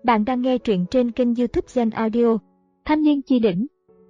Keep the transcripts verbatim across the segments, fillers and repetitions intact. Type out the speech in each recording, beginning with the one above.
Bạn đang nghe truyện trên kênh YouTube Zen Audio. Thanh niên chi đỉnh.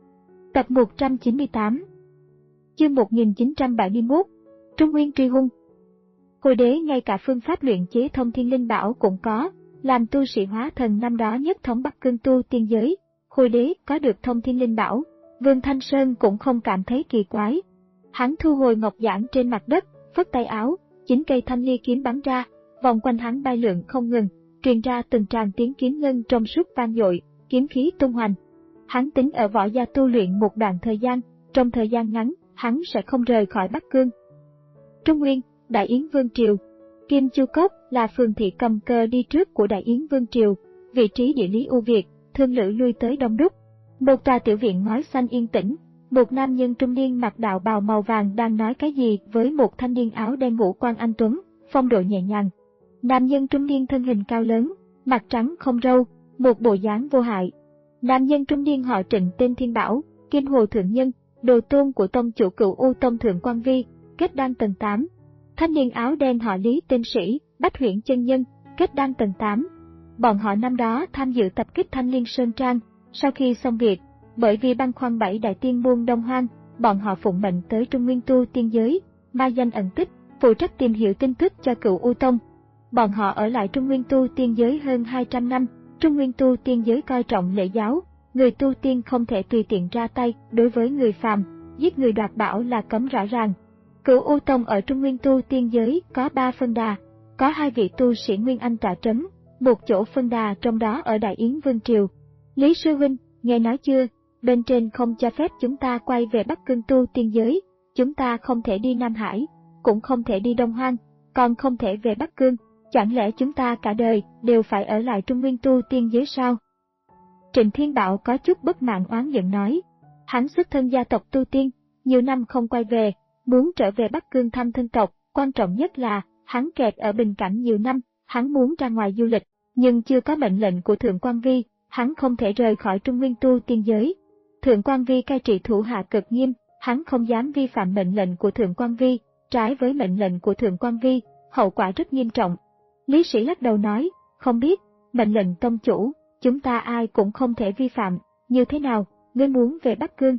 Tập một trăm chín mươi tám. Chương một nghìn chín trăm bảy mươi mốt. Trung Nguyên truy hung. Hồi đế ngay cả phương pháp luyện chế thông thiên linh bảo cũng có, làm tu sĩ hóa thần năm đó nhất thống Bắc Cương tu tiên giới. Hồi đế có được thông thiên linh bảo, Vương Thanh Sơn cũng không cảm thấy kỳ quái. Hắn thu hồi ngọc giản trên mặt đất, phất tay áo, chín cây thanh ly kiếm bắn ra, vòng quanh hắn bay lượn không ngừng, truyền ra từng tràng tiếng kiếm ngân trong suốt vang dội, kiếm khí tung hoành. Hắn tính ở Võ Gia tu luyện một đoạn thời gian, trong thời gian ngắn, hắn sẽ không rời khỏi Bắc Cương. Trung Nguyên, Đại Yến Vương Triều. Kim Chu Cốc là phường thị cầm cờ đi trước của Đại Yến Vương Triều, vị trí địa lý ưu việt, thương lữ lui tới đông đúc. Một tòa tiểu viện ngói xanh yên tĩnh, một nam nhân trung niên mặc đạo bào màu vàng đang nói cái gì với một thanh niên áo đen ngũ quan anh tuấn, phong độ nhẹ nhàng. Nam nhân trung niên thân hình cao lớn, mặt trắng không râu, một bộ dáng vô hại. Nam nhân trung niên họ Trịnh, tên Thiên Bảo, Kim Hồ Thượng Nhân, đồ tôn của tông chủ Cửu U Tông Thượng Quan Vi, kết đan tầng tám. Thanh niên áo đen họ Lý, tên Sĩ, Bách Huyễn Chân Nhân, kết đan tầng tám. Bọn họ năm đó tham dự tập kích Thanh Liên Sơn Trang. Sau khi xong việc, bởi vì băn khoăn bảy đại tiên môn Đông Hoang, bọn họ phụng mệnh tới Trung Nguyên tu tiên giới, ma danh ẩn tích, phụ trách tìm hiểu tin tức cho Cửu U Tông. Bọn họ ở lại Trung Nguyên tu tiên giới hơn hai trăm năm. Trung Nguyên tu tiên giới coi trọng lễ giáo, người tu tiên không thể tùy tiện ra tay đối với người phàm, giết người đoạt bảo là cấm rõ ràng. Cửu U Tông ở Trung Nguyên tu tiên giới có ba phân đà, có hai vị tu sĩ Nguyên Anh tọa trấn, một chỗ phân đà trong đó ở Đại Yến Vương Triều. Lý sư huynh, nghe nói chưa, bên trên không cho phép chúng ta quay về Bắc Cương tu tiên giới, chúng ta không thể đi Nam Hải, cũng không thể đi Đông Hoang, còn không thể về Bắc Cương. Chẳng lẽ chúng ta cả đời đều phải ở lại Trung Nguyên tu tiên giới sao? Trịnh Thiên Bảo có chút bất mãn oán giận nói. Hắn xuất thân gia tộc tu tiên, nhiều năm không quay về, muốn trở về Bắc Cương thăm thân tộc, quan trọng nhất là hắn kẹt ở Bình Cảnh nhiều năm, hắn muốn ra ngoài du lịch, nhưng chưa có mệnh lệnh của Thượng Quan Vi, hắn không thể rời khỏi Trung Nguyên tu tiên giới. Thượng Quan Vi cai trị thủ hạ cực nghiêm, hắn không dám vi phạm mệnh lệnh của Thượng Quan Vi, trái với mệnh lệnh của Thượng Quan Vi, hậu quả rất nghiêm trọng. Lý Sĩ lắc đầu nói, không biết, mệnh lệnh tông chủ, chúng ta ai cũng không thể vi phạm, như thế nào, ngươi muốn về Bắc Cương?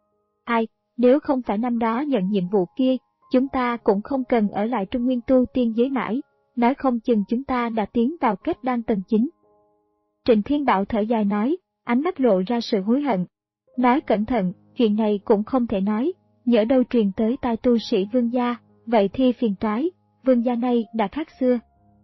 Ai, nếu không phải năm đó nhận nhiệm vụ kia, chúng ta cũng không cần ở lại Trung Nguyên tu tiên giới mãi, nói không chừng chúng ta đã tiến vào kết đan tầng chín. Trịnh Thiên Bảo thở dài nói, ánh mắt lộ ra sự hối hận. Nói cẩn thận, chuyện này cũng không thể nói, nhỡ đâu truyền tới tai tu sĩ Vương gia, vậy thì phiền toái, Vương gia này đã khác xưa.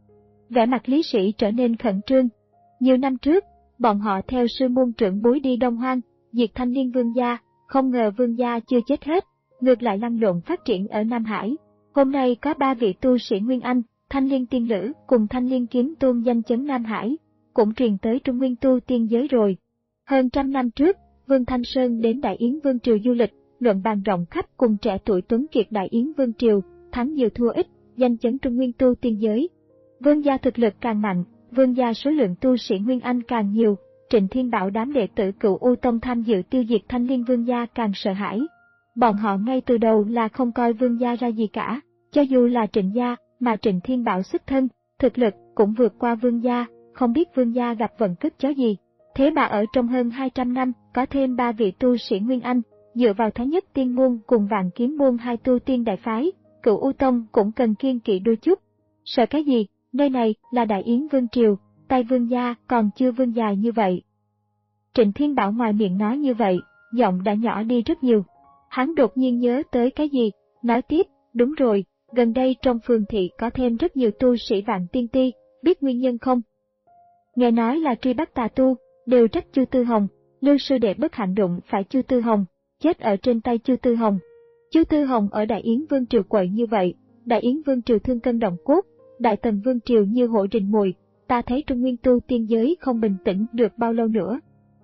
Vẻ mặt Lý Sĩ trở nên khẩn trương. Nhiều năm trước, bọn họ theo sư môn trưởng bối đi Đông Hoang, diệt Thanh Liên Vương gia, không ngờ Vương gia chưa chết hết, ngược lại lăn lộn phát triển ở Nam Hải. Hôm nay có ba vị tu sĩ Nguyên Anh, Thanh Liên Tiên Lữ cùng Thanh Liên Kiếm Tôn danh chấn Nam Hải, cũng truyền tới Trung Nguyên tu tiên giới rồi. Hơn trăm năm trước, Vương Thanh Sơn đến Đại Yến Vương Triều du lịch, luận bàn rộng khắp cùng trẻ tuổi tuấn kiệt Đại Yến Vương Triều, thắng nhiều thua ít, danh chấn Trung Nguyên tu tiên giới. Vương gia thực lực càng mạnh, vương gia số lượng tu sĩ Nguyên Anh càng nhiều, Trịnh Thiên Bảo đám đệ tử Cửu U Tông tham dự tiêu diệt Thanh Liên Vương gia càng sợ hãi. Bọn họ ngay từ đầu là không coi vương gia ra gì cả, cho dù là Trịnh gia, mà Trịnh Thiên Bảo xuất thân, thực lực cũng vượt qua vương gia, không biết vương gia gặp vận cất chó gì. Thế mà ở trong hơn hai trăm năm, có thêm ba vị tu sĩ Nguyên Anh, dựa vào Thái Nhất Tiên Môn cùng Vạn Kiếm Môn hai tu tiên đại phái, Cửu U Tông cũng cần kiêng kỵ đôi chút. Sợ cái gì? Nơi này là Đại Yến Vương Triều, tay vương gia còn chưa vương dài như vậy. Trịnh Thiên Bảo ngoài miệng nói như vậy, giọng đã nhỏ đi rất nhiều. Hắn đột nhiên nhớ tới cái gì, nói tiếp, đúng rồi, gần đây trong phường thị có thêm rất nhiều tu sĩ Vạn Tiên Ti, biết nguyên nhân không? Nghe nói là truy bắt tà tu, đều trách Chu Tư Hồng, Lưu sư đệ bất hạnh đụng phải Chu Tư Hồng, chết ở trên tay Chu Tư Hồng. Chu Tư Hồng ở Đại Yến Vương Triều quậy như vậy, Đại Yến Vương Triều thương cân động cốt, Đại Tần Vương Triều như hổ rình mồi, ta thấy Trung Nguyên tu tiên giới không bình tĩnh được bao lâu nữa.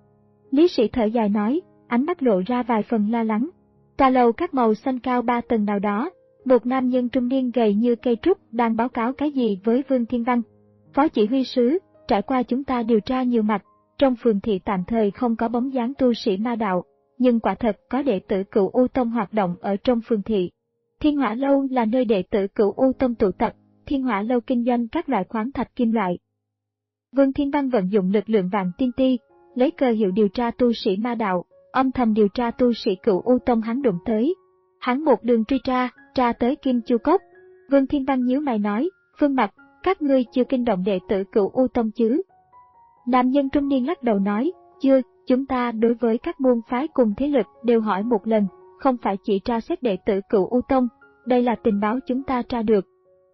Lý Sĩ thở dài nói, ánh mắt lộ ra vài phần lo lắng. Tòa lầu các màu xanh cao ba tầng nào đó, một nam nhân trung niên gầy như cây trúc đang báo cáo cái gì với Vương Thiên Văn. Phó chỉ huy sứ, trải qua chúng ta điều tra nhiều mặt, trong phường thị tạm thời không có bóng dáng tu sĩ ma đạo, nhưng quả thật có đệ tử Cửu U Tông hoạt động ở trong phường thị. Thiên Hỏa Lâu là nơi đệ tử Cửu U Tông tụ tập, Thiên Hỏa Lâu kinh doanh các loại khoáng thạch kim loại. Vương Thiên Văn vận dụng lực lượng Vạn Tiên Ti, lấy cơ hiệu điều tra tu sĩ ma đạo, âm thầm điều tra tu sĩ Cửu U Tông hắn đụng tới. Hắn một đường truy tra, tra tới Kim Chu Cốc. Vương Thiên Văn nhíu mày nói, Phương Mặc, các ngươi chưa kinh động đệ tử Cửu U Tông chứ? Nam nhân trung niên lắc đầu nói, chưa, chúng ta đối với các môn phái cùng thế lực đều hỏi một lần, không phải chỉ tra xét đệ tử Cửu U Tông, đây là tình báo chúng ta tra được.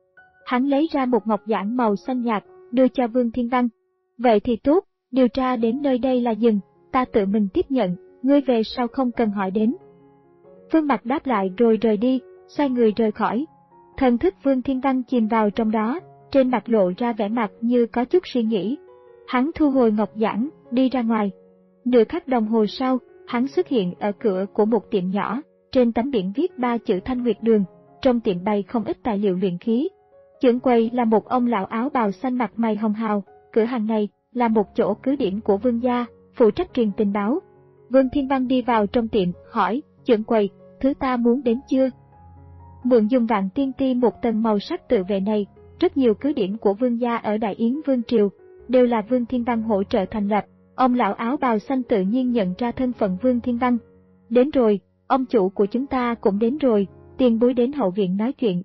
Hắn lấy ra một ngọc giản màu xanh nhạt, đưa cho Vương Thiên Văn. Vậy thì tốt, điều tra đến nơi đây là dừng, ta tự mình tiếp nhận, ngươi về sau không cần hỏi đến. Phương Mặc đáp lại rồi rời đi, xoay người rời khỏi. Thần thức Vương Thiên Văn chìm vào trong đó, trên mặt lộ ra vẻ mặt như có chút suy nghĩ. Hắn thu hồi ngọc giản, đi ra ngoài. Nửa khắc đồng hồ sau, hắn xuất hiện ở cửa của một tiệm nhỏ, trên tấm biển viết ba chữ Thanh Nguyệt Đường, trong tiệm bày không ít tài liệu luyện khí. Trưởng quầy là một ông lão áo bào xanh mặt mày hồng hào, cửa hàng này là một chỗ cứ điểm của Vương gia, phụ trách truyền tình báo. Vương Thiên Văn đi vào trong tiệm, hỏi, trưởng quầy, thứ ta muốn đến chưa? Mượn dùng Vạn Tiên Ti một tầng màu sắc tự vệ này, rất nhiều cứ điểm của Vương gia ở Đại Yến Vương Triều, đều là Vương Thiên Văn hỗ trợ thành lập. Ông lão áo bào xanh tự nhiên nhận ra thân phận Vương Thiên Văn. Đến rồi, ông chủ của chúng ta cũng đến rồi, tiền bối đến hậu viện nói chuyện.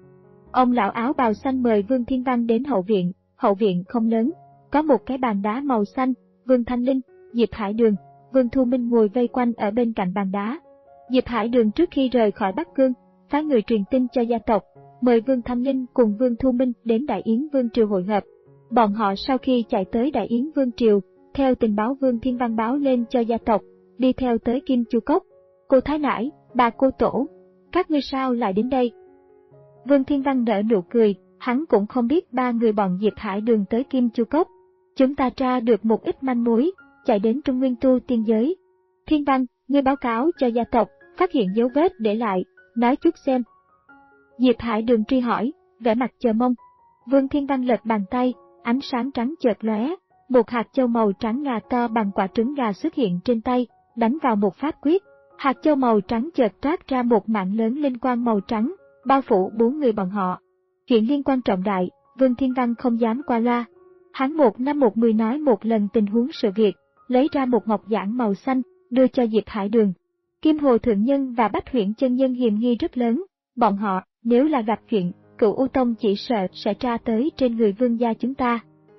Ông lão áo bào xanh mời Vương Thiên Văn đến hậu viện, hậu viện không lớn, có một cái bàn đá màu xanh, Vương Thanh Linh, Diệp Hải Đường, Vương Thu Minh ngồi vây quanh ở bên cạnh bàn đá. Diệp Hải Đường trước khi rời khỏi Bắc Cương, phái người truyền tin cho gia tộc, mời Vương Thanh Linh cùng Vương Thu Minh đến Đại Yến Vương Triều hội hợp. Bọn họ sau khi chạy tới Đại Yến Vương Triều, theo tình báo Vương Thiên Văn báo lên cho gia tộc, đi theo tới Kim Chu Cốc. Cô Thái Nãi, bà cô Tổ, các ngươi sao lại đến đây? Vương Thiên Văn nở nụ cười, hắn cũng không biết ba người bọn Diệp Hải Đường tới Kim Chu Cốc. Chúng ta tra được một ít manh mối, chạy đến Trung Nguyên tu tiên giới. Thiên Văn, ngươi báo cáo cho gia tộc, phát hiện dấu vết để lại, nói chút xem. Diệp Hải Đường truy hỏi, vẻ mặt chờ mong. Vương Thiên Văn lật bàn tay, ánh sáng trắng chợt lóe, một hạt châu màu trắng ngà to bằng quả trứng gà xuất hiện trên tay, đánh vào một pháp quyết. Hạt châu màu trắng chợt toát ra một mạng lớn linh quang màu trắng, bao phủ bốn người bọn họ. Chuyện liên quan trọng đại, Vương Thiên Văn không dám qua loa. Hắn một năm một mười nói một lần tình huống sự việc, lấy ra một ngọc giản màu xanh, đưa cho Diệp Hải Đường. Kim Hồ Thượng Nhân và Bách Huyễn Chân Nhân hiềm nghi rất lớn, bọn họ, nếu là gặp chuyện, Cửu U Tông chỉ sợ sẽ tra tới trên người Vương gia chúng ta.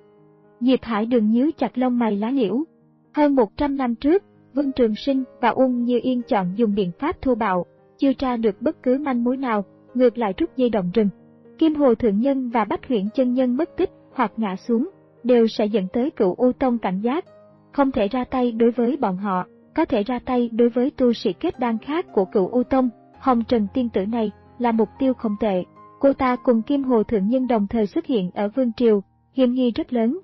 Diệp Hải Đường nhíu chặt lông mày lá liễu. Hơn một trăm năm trước, Vương Trường Sinh và Ung Như Yên chọn dùng biện pháp thô bạo, chưa tra được bất cứ manh mối nào, ngược lại rút dây động rừng. Kim Hồ Thượng Nhân và Bách Huyễn Chân Nhân mất tích hoặc ngã xuống, đều sẽ dẫn tới Cửu U Tông cảnh giác. Không thể ra tay đối với bọn họ, có thể ra tay đối với tu sĩ kết đan khác của Cửu U Tông. Hồng Trần tiên tử này là mục tiêu không tệ. Cô ta cùng Kim Hồ Thượng Nhân đồng thời xuất hiện ở Vương Triều, hiểm nghi rất lớn.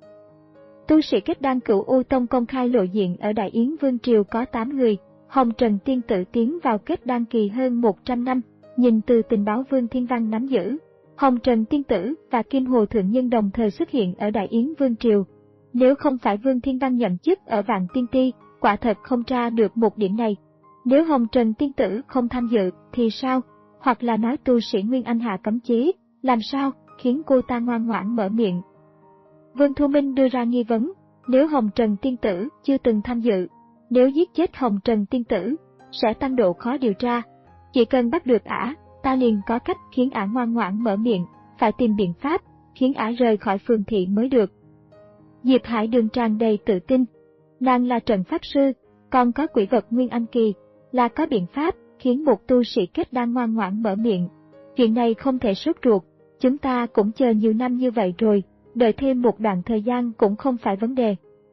Tu sĩ kết đan Cửu U Tông công khai lộ diện ở Đại Yến Vương Triều có tám người, Hồng Trần tiên tử tiến vào kết đan kỳ hơn một trăm năm, nhìn từ tình báo Vương Thiên Văn nắm giữ. Hồng Trần tiên tử và Kim Hồ Thượng Nhân đồng thời xuất hiện ở Đại Yến Vương Triều. Nếu không phải Vương Thiên Văn nhậm chức ở Vạn Tiên Ti, quả thật không tra được một điểm này. Nếu Hồng Trần tiên tử không tham dự thì sao? Hoặc là nói tu sĩ Nguyên Anh hạ cấm chế, làm sao khiến cô ta ngoan ngoãn mở miệng? Vương Thu Minh đưa ra nghi vấn, nếu Hồng Trần tiên tử chưa từng tham dự, nếu giết chết Hồng Trần tiên tử, sẽ tăng độ khó điều tra. Chỉ cần bắt được ả, ta liền có cách khiến ả ngoan ngoãn mở miệng, phải tìm biện pháp, khiến ả rời khỏi phường thị mới được. Diệp Hải Đường tràn đầy tự tin, nàng là trận pháp sư, còn có quỷ vật Nguyên Anh kỳ, là có biện pháp khiến một tu sĩ kết đan ngoan ngoãn mở miệng. Chuyện này không thể sốt ruột, chúng ta cũng chờ nhiều năm như vậy rồi, đợi thêm một đoạn thời gian cũng không phải vấn đề.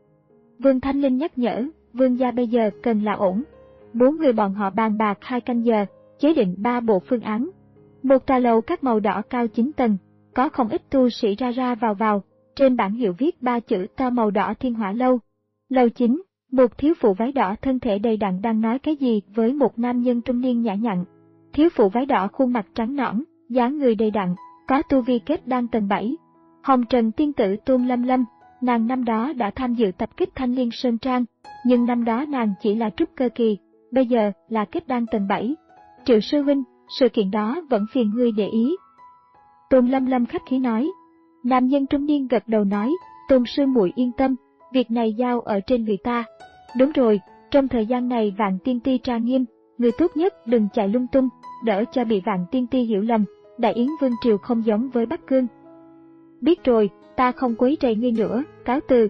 Vương Thanh Linh nhắc nhở, Vương gia bây giờ cần là ổn. Bốn người bọn họ bàn bạc hai canh giờ, chế định ba bộ phương án. Một tòa lầu các màu đỏ cao chín tầng, có không ít tu sĩ ra ra vào vào, trên bảng hiệu viết ba chữ to màu đỏ Thiên Hỏa Lâu. Lầu chín, một thiếu phụ váy đỏ thân thể đầy đặn đang nói cái gì với một nam nhân trung niên nhã nhặn. Thiếu phụ váy đỏ khuôn mặt trắng nõn, dáng người đầy đặn, có tu vi kết đan tầng bảy. Hồng Trần tiên tử Tôn Lâm Lâm, nàng năm đó đã tham dự tập kích Thanh Liên Sơn Trang, nhưng năm đó nàng chỉ là trúc cơ kỳ, bây giờ là kết đan tầng bảy. Triệu sư huynh, sự kiện đó vẫn phiền ngươi để ý. Tôn Lâm Lâm khách khí nói. Nam nhân trung niên gật đầu nói, Tôn sư muội yên tâm, việc này giao ở trên người ta. Đúng rồi, trong thời gian này Vạn Tiên Ti trang nghiêm, người tốt nhất đừng chạy lung tung, đỡ cho bị Vạn Tiên Ti hiểu lầm, Đại Yến Vương Triều không giống với Bắc Cương. Biết rồi, ta không quấy rầy ngươi nữa, cáo từ.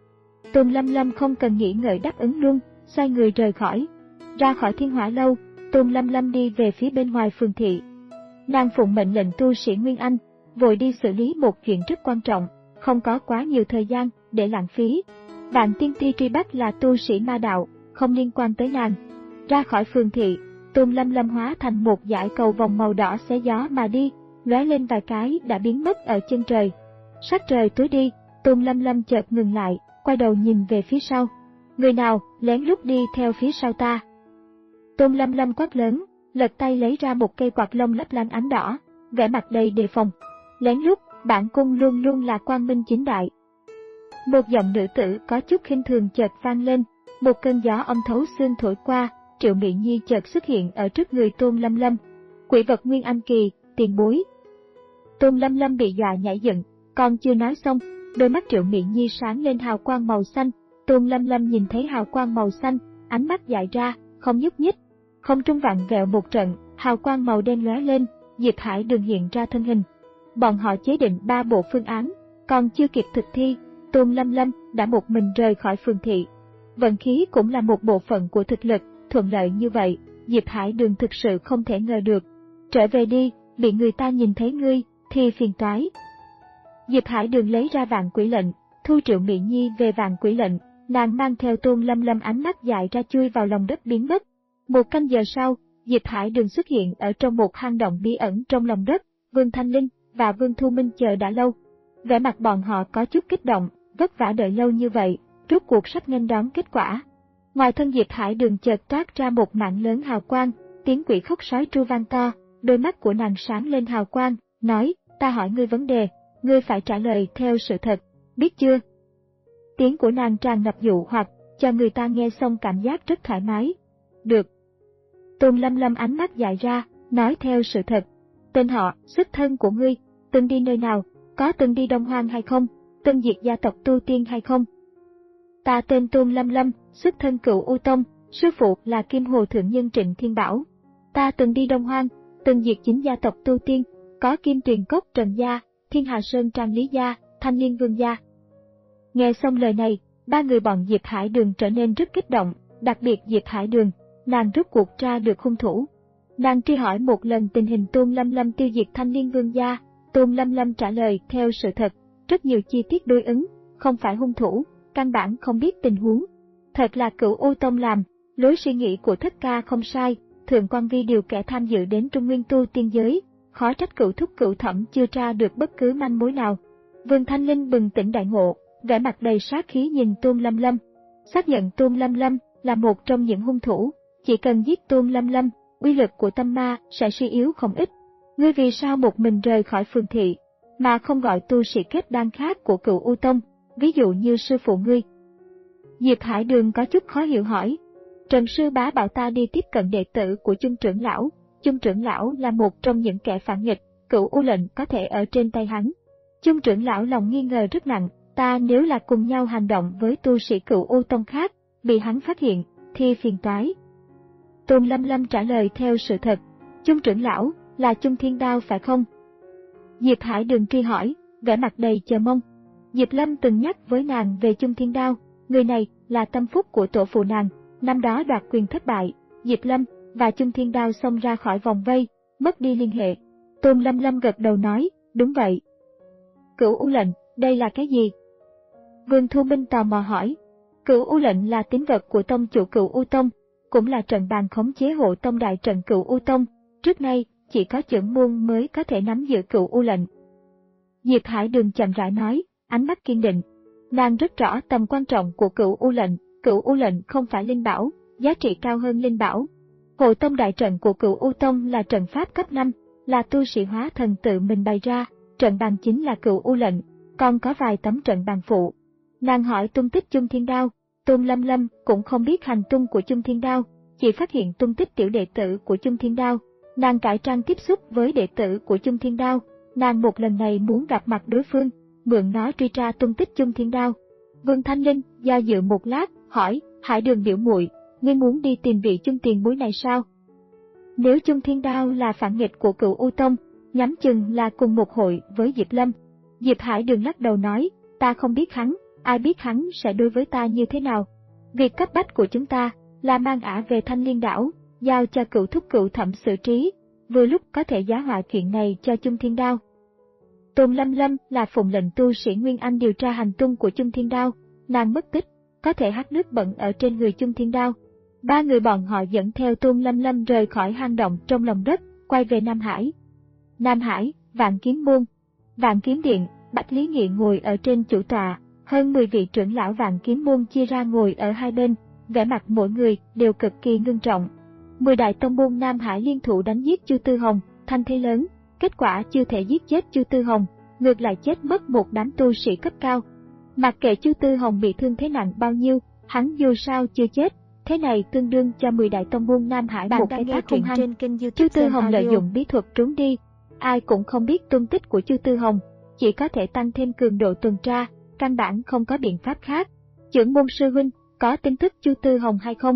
Tôn Lâm Lâm không cần nghĩ ngợi đáp ứng luôn, xoay người rời khỏi. Ra khỏi Thiên Hỏa Lâu, Tôn Lâm Lâm đi về phía bên ngoài phường thị. Nàng phụng mệnh lệnh tu sĩ Nguyên Anh, vội đi xử lý một chuyện rất quan trọng, không có quá nhiều thời gian để lãng phí. Vạn Tiên Ti truy bắt là tu sĩ ma đạo, không liên quan tới nàng. Ra khỏi phường thị, Tôn Lâm Lâm hóa thành một dải cầu vòng màu đỏ xé gió mà đi, lóe lên vài cái đã biến mất ở chân trời. Sắc trời tối đi, Tôn Lâm Lâm chợt ngừng lại, quay đầu nhìn về phía sau. Người nào lén lút đi theo phía sau ta? Tôn Lâm Lâm quát lớn, lật tay lấy ra một cây quạt lông lấp lánh ánh đỏ, vẻ mặt đầy đề phòng. Lén lút, bản cung luôn luôn là quang minh chính đại. Một giọng nữ tử có chút khinh thường chợt vang lên, một cơn gió âm thấu xương thổi qua, Triệu Mị Nhi chợt xuất hiện ở trước người Tôn Lâm Lâm. Quỷ vật Nguyên Anh kỳ, tiền bối. Tôn Lâm Lâm bị dọa nhảy dựng, còn chưa nói xong, đôi mắt Triệu Mị Nhi sáng lên hào quang màu xanh. Tôn Lâm Lâm nhìn thấy hào quang màu xanh, ánh mắt dại ra, không nhúc nhích. Không trung vặn vẹo một trận, hào quang màu đen lóe lên, Diệp Hải Đường hiện ra thân hình. Bọn họ chế định ba bộ phương án, còn chưa kịp thực thi, Tôn Lâm Lâm đã một mình rời khỏi phường thị. Vận khí cũng là một bộ phận của thực lực, thuận lợi như vậy, Diệp Hải Đường thực sự không thể ngờ được. Trở về đi, bị người ta nhìn thấy ngươi, thì phiền toái. Diệp Hải Đường lấy ra vạn quỷ lệnh, thu Triệu Mị Nhi về vạn quỷ lệnh, nàng mang theo Tôn Lâm Lâm ánh mắt dại ra chui vào lòng đất biến mất. Một canh giờ sau, Diệp Hải Đường xuất hiện ở trong một hang động bí ẩn trong lòng đất, Vương Thanh Linh và Vương Thu Minh chờ đã lâu. Vẻ mặt bọn họ có chút kích động, vất vả đợi lâu như vậy, rốt cuộc sắp nghênh đón kết quả. Ngoài thân Diệp Hải Đường chợt toát ra một mảng lớn hào quang, tiếng quỷ khóc sói tru vang to, đôi mắt của nàng sáng lên hào quang, nói, ta hỏi ngươi vấn đề, ngươi phải trả lời theo sự thật, biết chưa? Tiếng của nàng tràn ngập dụ hoặc, cho người ta nghe xong cảm giác rất thoải mái. Được. Tôn Lâm Lâm ánh mắt dại ra, nói theo sự thật. Tên họ, xuất thân của ngươi, từng đi nơi nào, có từng đi Đông Hoang hay không, từng diệt gia tộc tu tiên hay không? Ta tên Tôn Lâm Lâm, xuất thân Cửu U Tông, sư phụ là Kim Hồ Thượng Nhân Trịnh Thiên Bảo. Ta từng đi Đông Hoang, từng diệt chính gia tộc tu tiên, có Kim Tuyền Cốc Trần Gia, Thiên Hà Sơn Trang Lý Gia, Thanh Liên Vương Gia. Nghe xong lời này, ba người bọn Diệp Hải Đường trở nên rất kích động, đặc biệt Diệp Hải Đường, nàng rút cuộc tra được hung thủ. Nàng truy hỏi một lần tình hình Tôn Lâm Lâm tiêu diệt Thanh Liên Vương Gia, Tôn Lâm Lâm trả lời theo sự thật, rất nhiều chi tiết đối ứng, không phải hung thủ, căn bản không biết tình huống. Thật là Cửu U Tông làm, lối suy nghĩ của Thất Ca không sai, Thượng Quan Vi điều kẻ tham dự đến Trung Nguyên tu tiên giới, khó trách Cửu Thúc Cửu Thẩm chưa tra được bất cứ manh mối nào. Vương Thanh Linh bừng tỉnh đại ngộ, vẻ mặt đầy sát khí nhìn Tôn Lâm Lâm, xác nhận Tôn Lâm Lâm là một trong những hung thủ, chỉ cần giết Tôn Lâm Lâm, uy lực của tâm ma sẽ suy yếu không ít. Ngươi vì sao một mình rời khỏi phường thị, mà không gọi tu sĩ kết đan khác của Cửu U Tông, ví dụ như sư phụ ngươi? Diệp Hải Đường có chút khó hiểu hỏi. Trần sư bá bảo ta đi tiếp cận đệ tử của Chung trưởng lão, Chung trưởng lão là một trong những kẻ phản nghịch, Cửu U lệnh có thể ở trên tay hắn. Chung trưởng lão lòng nghi ngờ rất nặng, ta nếu là cùng nhau hành động với tu sĩ Cửu U Tông khác, bị hắn phát hiện, thì phiền toái. Tôn Lâm Lâm trả lời theo sự thật, Chung trưởng lão là Chung Thiên Đao phải không? Diệp Hải Đường truy hỏi, vẻ mặt đầy chờ mong. Diệp Lâm từng nhắc với nàng về Chung Thiên Đao, người này là tâm phúc của tổ phụ nàng, năm đó đoạt quyền thất bại, Diệp Lâm và Chung Thiên Đao xông ra khỏi vòng vây, mất đi liên hệ. Tôn Lâm Lâm gật đầu nói, đúng vậy. Cửu U lệnh, đây là cái gì? Vương Thu Minh tò mò hỏi. Cửu U lệnh là tín vật của tông chủ Cửu U Tông, cũng là trận bàn khống chế hộ tông đại trận Cửu U Tông, trước nay chỉ có trưởng môn mới có thể nắm giữ Cửu U lệnh. Diệp Hải Đường chậm rãi nói, ánh mắt kiên định. Nàng rất rõ tầm quan trọng của Cửu U lệnh, Cửu U lệnh không phải linh bảo, giá trị cao hơn linh bảo. Hộ tông đại trận của Cửu U Tông là trận pháp cấp năm, là tu sĩ hóa thần tự mình bày ra, trận bàn chính là Cửu U lệnh, còn có vài tấm trận bàn phụ. Nàng hỏi tung tích Chung Thiên Đao, Tôn Lâm Lâm cũng không biết hành tung của Chung Thiên Đao, chỉ phát hiện tung tích tiểu đệ tử của Chung Thiên Đao. Nàng cải trang tiếp xúc với đệ tử của Chung Thiên Đao, nàng một lần này muốn gặp mặt đối phương, mượn nó truy tra tung tích Chung Thiên Đao. Vương Thanh Linh do dự một lát, hỏi, Hải Đường biểu muội, ngươi muốn đi tìm vị Chung tiền bối này sao? Nếu Chung Thiên Đao là phản nghịch của Cửu U Tông, nhắm chừng là cùng một hội với Diệp Lâm. Diệp Hải Đường lắc đầu nói, ta không biết hắn, ai biết hắn sẽ đối với ta như thế nào. Việc cấp bách của chúng ta là mang ả về Thanh Liên đảo, giao cho Cửu thúc Cửu thẩm xử trí, vừa lúc có thể giá họa chuyện này cho Chung Thiên Đao. Tôn Lâm Lâm là phụng lệnh tu sĩ Nguyên Anh điều tra hành tung của Chung Thiên Đao, nàng mất tích, có thể hắt nước bẩn ở trên người Chung Thiên Đao. Ba người bọn họ dẫn theo Tôn Lâm Lâm rời khỏi hang động trong lòng đất, quay về Nam Hải. Nam Hải, Vạn Kiếm Môn, Vạn Kiếm Điện, Bạch Lý Nghị ngồi ở trên chủ tọa, hơn mười vị trưởng lão Vạn Kiếm Môn chia ra ngồi ở hai bên, vẻ mặt mỗi người đều cực kỳ ngưng trọng. Mười đại tông môn Nam Hải liên thủ đánh giết Chu Tư Hồng, thanh thế lớn, kết quả chưa thể giết chết Chu Tư Hồng, ngược lại chết mất một đám tu sĩ cấp cao. Mặc kệ Chu Tư Hồng bị thương thế nặng bao nhiêu, hắn dù sao chưa chết, thế này tương đương cho mười đại tông môn Nam Hải một cái tác hung hăng. Chu Tư Hồng lợi dụng bí thuật trốn đi, ai cũng không biết tung tích của Chu Tư Hồng, chỉ có thể tăng thêm cường độ tuần tra, căn bản không có biện pháp khác. Trưởng môn sư huynh, có tin tức Chu Tư Hồng hay không?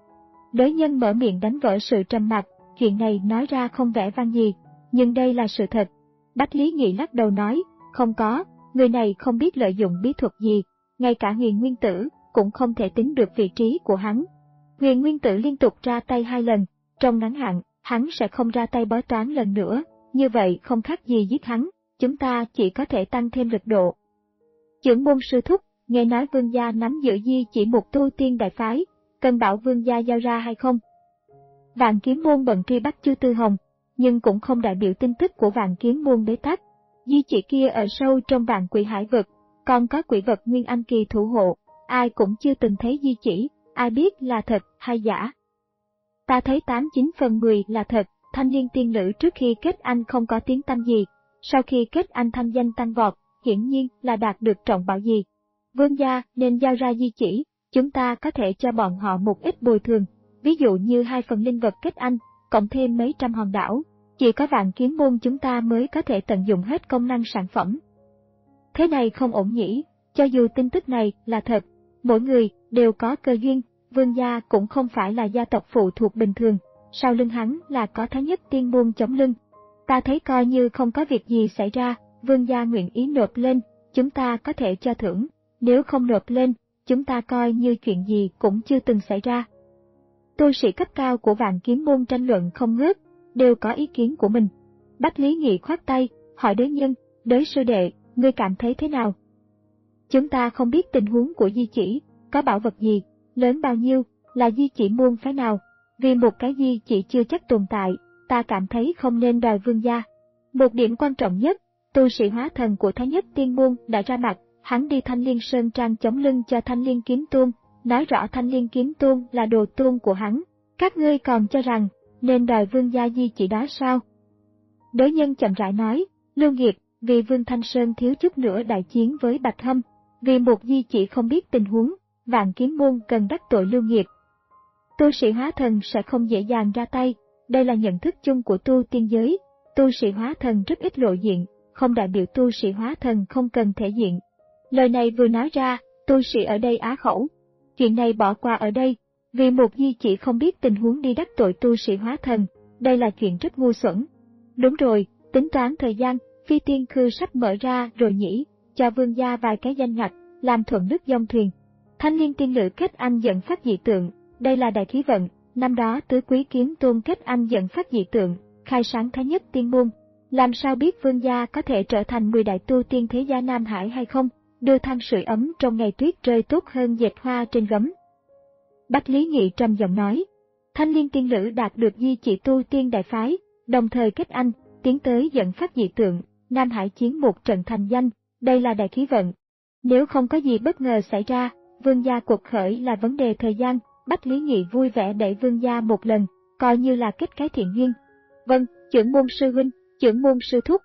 Đới Nhân mở miệng đánh vỡ sự trầm mặc, chuyện này nói ra không vẻ vang gì, nhưng đây là sự thật. Bách Lý Nghị lắc đầu nói, không có, người này không biết lợi dụng bí thuật gì, ngay cả Huyền Nguyên Tử cũng không thể tính được vị trí của hắn. Huyền Nguyên Tử liên tục ra tay hai lần, trong ngắn hạn, hắn sẽ không ra tay bói toán lần nữa, như vậy không khác gì giết hắn, chúng ta chỉ có thể tăng thêm lực độ. Trưởng môn sư thúc, nghe nói Vương gia nắm giữ di chỉ một tu tiên đại phái, cần bảo Vương gia giao ra hay không? Vạn Kiếm Môn bận truy bắt Chu Tư Hồng, nhưng cũng không đại biểu tin tức của Vạn Kiếm Môn bế tắc. Di chỉ kia ở sâu trong Vạn Quỷ Hải vực, còn có quỷ vật Nguyên Anh kỳ thủ hộ, ai cũng chưa từng thấy di chỉ, ai biết là thật hay giả. Ta thấy tám chín phần mười là thật, thanh niên tiên nữ trước khi kết anh không có tiếng tăm gì, sau khi kết anh thanh danh tăng vọt, hiển nhiên là đạt được trọng bảo gì. Vương gia nên giao ra di chỉ, chúng ta có thể cho bọn họ một ít bồi thường, ví dụ như hai phần linh vật kết anh, cộng thêm mấy trăm hòn đảo, chỉ có Vạn Kiếm Môn chúng ta mới có thể tận dụng hết công năng sản phẩm. Thế này không ổn nhỉ, cho dù tin tức này là thật, mỗi người đều có cơ duyên, Vương gia cũng không phải là gia tộc phụ thuộc bình thường, sau lưng hắn là có Thái Nhất Tiên Môn chống lưng. Ta thấy coi như không có việc gì xảy ra, Vương gia nguyện ý nộp lên, chúng ta có thể cho thưởng, nếu không nộp lên, chúng ta coi như chuyện gì cũng chưa từng xảy ra. Tu sĩ cấp cao của Vạn Kiếm Môn tranh luận không ngớt, đều có ý kiến của mình. Bách Lý Nghị khoát tay, hỏi Đới Nhân, Đới sư đệ, ngươi cảm thấy thế nào? Chúng ta không biết tình huống của di chỉ, có bảo vật gì, lớn bao nhiêu, là di chỉ môn phái nào, vì một cái di chỉ chưa chắc tồn tại, ta cảm thấy không nên đòi Vương gia. Một điểm quan trọng nhất, tu sĩ hóa thần của Thái Nhất Tiên Môn đã ra mặt, hắn đi Thanh Liên Sơn Trang chống lưng cho Thanh Liên Kiếm Tôn, nói rõ Thanh Liên Kiếm Tôn là đồ tôn của hắn, các ngươi còn cho rằng nên đòi Vương gia di chỉ đó sao? Đới Nhân chậm rãi nói, Lưu Nghiệp, vì Vương Thanh Sơn thiếu chút nữa đại chiến với Bạch Hâm, vì một di chỉ không biết tình huống, Vạn Kiếm Môn cần đắc tội Lưu Nghiệp. Tu sĩ hóa thần sẽ không dễ dàng ra tay, đây là nhận thức chung của tu tiên giới, tu sĩ hóa thần rất ít lộ diện, không đại biểu tu sĩ hóa thần không cần thể diện. Lời này vừa nói ra, tu sĩ ở đây á khẩu. Chuyện này bỏ qua ở đây, vì một di chỉ không biết tình huống đi đắc tội tu sĩ hóa thần, đây là chuyện rất ngu xuẩn. Đúng rồi, tính toán thời gian, Phi Tiên Khư sắp mở ra rồi nhỉ, cho Vương gia vài cái danh ngạch, làm thuận nước dông thuyền. Thanh Liên tiên nữ kết anh dẫn phát dị tượng, đây là đại khí vận, năm đó Tứ Quý Kiếm Tôn kết anh dẫn phát dị tượng, khai sáng Thái Nhất Tiên Môn. Làm sao biết Vương gia có thể trở thành mười đại tu tiên thế gia Nam Hải hay không? Đưa than sưởi ấm trong ngày tuyết rơi tốt hơn dệt hoa trên gấm. Bách Lý Nghị trầm giọng nói, Thanh Liên tiên nữ đạt được di chỉ tu tiên đại phái, đồng thời kết anh, tiến tới dẫn phát dị tượng, Nam Hải chiến một trận thành danh, đây là đại khí vận. Nếu không có gì bất ngờ xảy ra, Vương gia cuộc khởi là vấn đề thời gian, Bách Lý Nghị vui vẻ đẩy Vương gia một lần, coi như là kết cái thiện duyên. Vâng, trưởng môn sư huynh, trưởng môn sư thúc.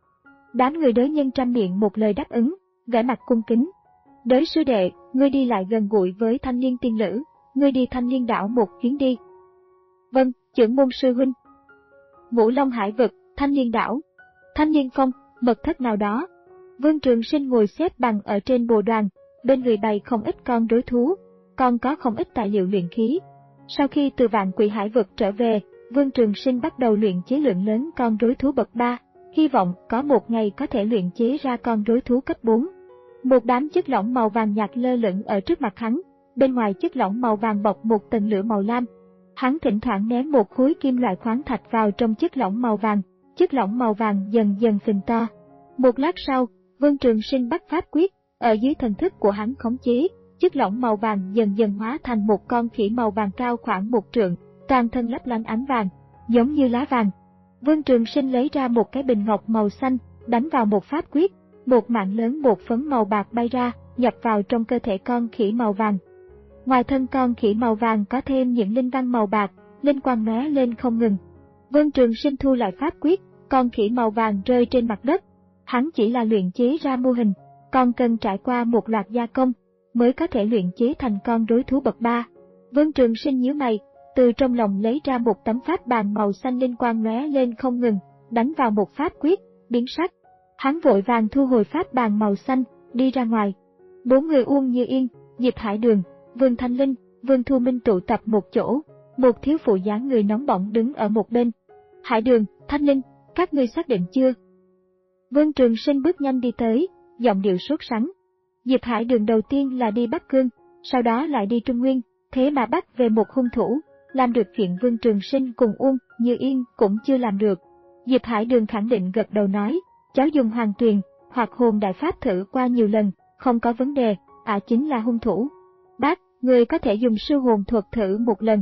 Đám người Đới Nhân trăm miệng một lời đáp ứng, vẻ mặt cung kính. Đới sư đệ, ngươi đi lại gần gũi với Thanh Liên tiên nữ, ngươi đi Thanh Liên đảo một chuyến đi. Vâng, trưởng môn sư huynh. Ngũ Long Hải vực, Thanh Liên đảo, Thanh Liên Phong, mật thất nào đó. Vương Trường Sinh ngồi xếp bằng ở trên bồ đoàn, bên người bày không ít con rối thú, còn có không ít tài liệu luyện khí. Sau khi từ Vạn Quỷ Hải vực trở về, Vương Trường Sinh bắt đầu luyện chế lượng lớn con rối thú bậc ba, hy vọng có một ngày có thể luyện chế ra con rối thú cấp bốn. Một đám chất lỏng màu vàng nhạt lơ lửng ở trước mặt hắn, bên ngoài chất lỏng màu vàng bọc một tầng lửa màu lam. Hắn thỉnh thoảng ném một khối kim loại khoáng thạch vào trong chất lỏng màu vàng, chất lỏng màu vàng dần dần phình to. Một lát sau, Vương Trường Sinh bắt pháp quyết, ở dưới thần thức của hắn khống chế, chất lỏng màu vàng dần dần hóa thành một con khỉ màu vàng cao khoảng một trượng, toàn thân lấp lánh ánh vàng, giống như lá vàng. Vương Trường Sinh lấy ra một cái bình ngọc màu xanh, đánh vào một pháp quyết, một mảng lớn bột phấn màu bạc bay ra, nhập vào trong cơ thể con khỉ màu vàng. Ngoài thân con khỉ màu vàng có thêm những linh văn màu bạc, linh quang lóe lên không ngừng. Vương Trường Sinh thu lại pháp quyết, con khỉ màu vàng rơi trên mặt đất. Hắn chỉ là luyện chế ra mô hình, còn cần trải qua một loạt gia công mới có thể luyện chế thành con rối thú bậc ba. Vương Trường Sinh nhíu mày, từ trong lòng lấy ra một tấm pháp bàn màu xanh linh quang lóe lên không ngừng, đánh vào một pháp quyết, biến sắc. Hắn vội vàng thu hồi pháp bàn màu xanh, đi ra ngoài. Bốn người Uông Như Yên, Diệp Hải Đường, Vương Thanh Linh, Vương Thu Minh tụ tập một chỗ, một thiếu phụ dáng người nóng bỏng đứng ở một bên. Hải Đường, Thanh Linh, các ngươi xác định chưa? Vương Trường Sinh bước nhanh đi tới, giọng điệu sốt sắng. Diệp Hải Đường đầu tiên là đi Bắc Cương, sau đó lại đi Trung Nguyên, thế mà bắt về một hung thủ, làm được chuyện Vương Trường Sinh cùng Uông Như Yên cũng chưa làm được. Diệp Hải Đường khẳng định gật đầu nói, cháu dùng hoàng tuyền hoặc hồn đại pháp thử qua nhiều lần, không có vấn đề, ả à chính là hung thủ. Bác, người có thể dùng sư hồn thuật thử một lần.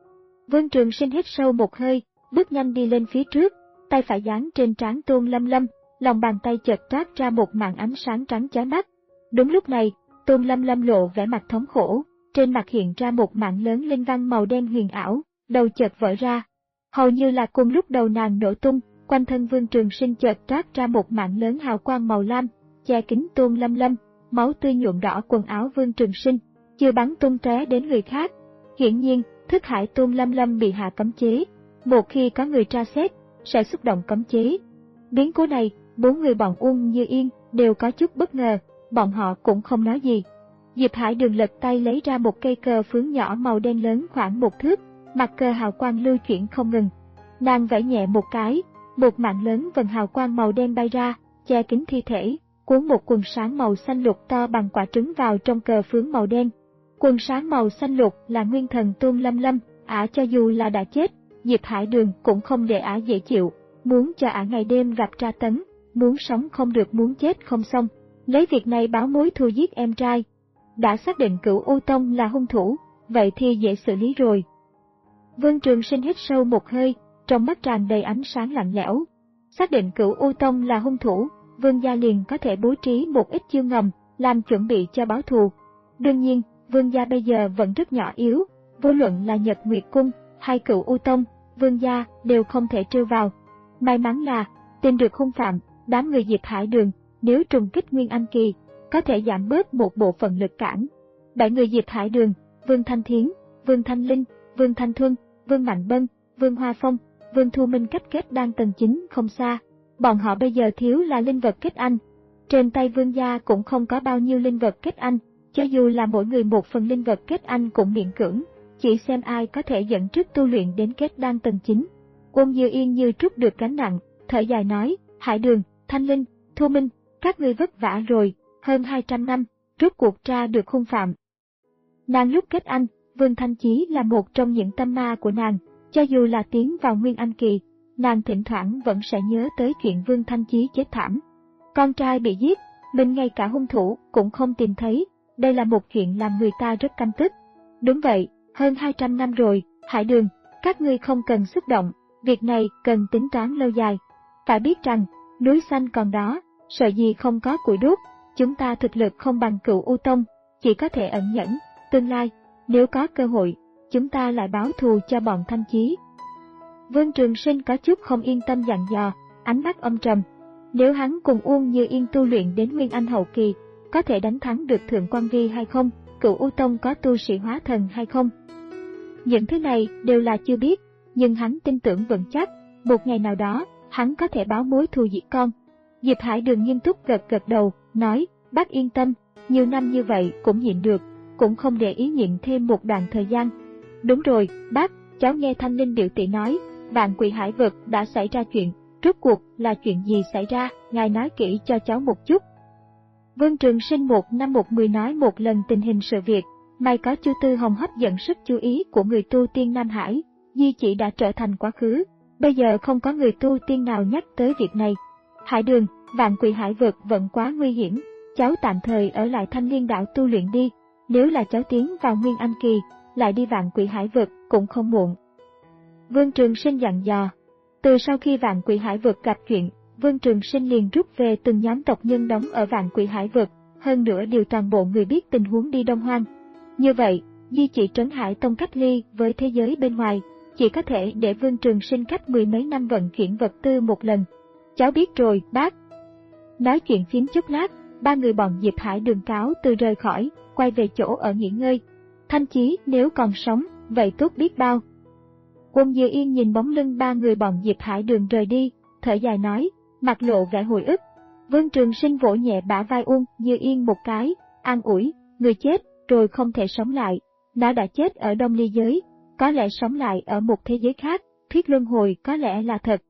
Vương Trường Sinh hít sâu một hơi, bước nhanh đi lên phía trước, tay phải dán trên trán Tôn Lâm Lâm, lòng bàn tay chợt toát ra một màn ánh sáng trắng chói mắt. Đúng lúc này, Tôn Lâm Lâm lộ vẻ mặt thống khổ, trên mặt hiện ra một mảng lớn linh văn màu đen huyền ảo, đầu chợt vỡ ra. Hầu như là cùng lúc đầu nàng nổ tung, quanh thân Vương Trường Sinh chợt toát ra một mảng lớn hào quang màu lam, che kín Tôn Lâm Lâm, máu tươi nhuộm đỏ quần áo Vương Trường Sinh, chưa bắn tung tóe đến người khác. Hiển nhiên, thức hải Tôn Lâm Lâm bị hạ cấm chế, một khi có người tra xét, sẽ xúc động cấm chế. Biến cố này, bốn người bọn Uông Như Yên đều có chút bất ngờ, bọn họ cũng không nói gì. Diệp Hải Đường lật tay lấy ra một cây cờ phướng nhỏ màu đen lớn khoảng một thước, mặt cờ hào quang lưu chuyển không ngừng. Nàng vẫy nhẹ một cái, một mảng lớn vần hào quang màu đen bay ra, che kín thi thể, cuốn một quần sáng màu xanh lục to bằng quả trứng vào trong cờ phướng màu đen. Quần sáng màu xanh lục là nguyên thần Tôn Lâm Lâm, ả cho dù là đã chết, Diệp Hải Đường cũng không để ả dễ chịu, muốn cho ả ngày đêm gặp tra tấn, muốn sống không được muốn chết không xong, lấy việc này báo mối thù giết em trai. Đã xác định Cửu U Tông là hung thủ, vậy thì dễ xử lý rồi. Vương Trường Sinh hít sâu một hơi, trong mắt tràn đầy ánh sáng lạnh lẽo. Xác định Cửu U Tông là hung thủ, Vương gia liền có thể bố trí một ít chiêu ngầm, làm chuẩn bị cho báo thù. Đương nhiên, Vương gia bây giờ vẫn rất nhỏ yếu, vô luận là Nhật Nguyệt Cung hay Cửu U Tông, Vương gia đều không thể trêu vào. May mắn là tìm được hung phạm, đám người Diệp Hải Đường, nếu trùng kích Nguyên Anh Kỳ, có thể giảm bớt một bộ phận lực cản. Bảy người Diệp Hải Đường, Vương Thanh Thiến, Vương Thanh Linh, Vương Thanh Thuân, Vương Mạnh Bân, Vương Hoa Phong, Vương Thu Minh cách kết đan tầng chín không xa. Bọn họ bây giờ thiếu là linh vật kết anh. Trên tay Vương gia cũng không có bao nhiêu linh vật kết anh, cho dù là mỗi người một phần linh vật kết anh cũng miễn cưỡng, chỉ xem ai có thể dẫn trước tu luyện đến kết đan tầng chín. Uông Như Yên như trút được gánh nặng, thở dài nói, Hải Đường, Thanh Linh, Thu Minh, các ngươi vất vả rồi, hơn hai trăm năm, rốt cuộc tra được hung phạm. Nàng lúc kết anh, Vương Thanh Chí là một trong những tâm ma của nàng, cho dù là tiến vào Nguyên Anh Kỳ, nàng thỉnh thoảng vẫn sẽ nhớ tới chuyện Vương Thanh Chí chết thảm. Con trai bị giết, mình ngay cả hung thủ cũng không tìm thấy, đây là một chuyện làm người ta rất căm tức. Đúng vậy, hơn hai trăm năm rồi, Hải Đường, các ngươi không cần xúc động, việc này cần tính toán lâu dài. Phải biết rằng, núi xanh còn đó, sợ gì không có củi đốt, chúng ta thực lực không bằng Cửu U Tông, chỉ có thể ẩn nhẫn, tương lai, nếu có cơ hội, chúng ta lại báo thù cho bọn Thanh Chí. Vương Trường Sinh có chút không yên tâm dặn dò, ánh mắt âm trầm. Nếu hắn cùng Uông Như Yên tu luyện đến Nguyên Anh hậu kỳ, có thể đánh thắng được Thượng Quan Vi hay không, Cửu U Tông có tu sĩ hóa thần hay không? Những thứ này đều là chưa biết, nhưng hắn tin tưởng vững chắc, một ngày nào đó, hắn có thể báo mối thù diệt con. Diệp Hải Đường nghiêm túc gật gật đầu, nói, bác yên tâm, nhiều năm như vậy cũng nhịn được, cũng không để ý nhịn thêm một đoạn thời gian. Đúng rồi, bác, cháu nghe Thanh Linh biểu tỷ nói, Vạn Quỷ Hải Vực đã xảy ra chuyện, rốt cuộc là chuyện gì xảy ra, ngài nói kỹ cho cháu một chút. Vương Trường Sinh một năm một mười nói một lần tình hình sự việc, may có Chu Tư Hồng hấp dẫn sức chú ý của người tu tiên Nam Hải, di chỉ đã trở thành quá khứ, bây giờ không có người tu tiên nào nhắc tới việc này. Hải Đường, Vạn Quỷ Hải Vực vẫn quá nguy hiểm, cháu tạm thời ở lại Thanh Liên Đảo tu luyện đi, nếu là cháu tiến vào Nguyên Anh Kỳ, lại đi Vạn Quỷ Hải Vực cũng không muộn. Vương Trường Sinh dặn dò. Từ sau khi Vạn Quỷ Hải Vực gặp chuyện, Vương Trường Sinh liền rút về từng nhóm tộc nhân đóng ở Vạn Quỷ Hải Vực, hơn nữa điều toàn bộ người biết tình huống đi Đông Hoang. Như vậy, di chỉ Trấn Hải Tông cách ly với thế giới bên ngoài, chỉ có thể để Vương Trường Sinh cách mười mấy năm vận chuyển vật tư một lần. Cháu biết rồi, bác. Nói chuyện phím chốc lát, ba người bọn Diệp Hải Đường cáo từ rời khỏi, quay về chỗ ở nghỉ ngơi. Thanh Chí nếu còn sống, vậy tốt biết bao. Quân Dư Yên nhìn bóng lưng ba người bọn Diệp Hải Đường rời đi, thở dài nói, mặt lộ vẻ hồi ức. Vương Trường Sinh vỗ nhẹ bả vai Uông Dư Yên một cái, an ủi, người chết rồi không thể sống lại, nó đã chết ở Đông Ly giới, có lẽ sống lại ở một thế giới khác, thuyết luân hồi có lẽ là thật.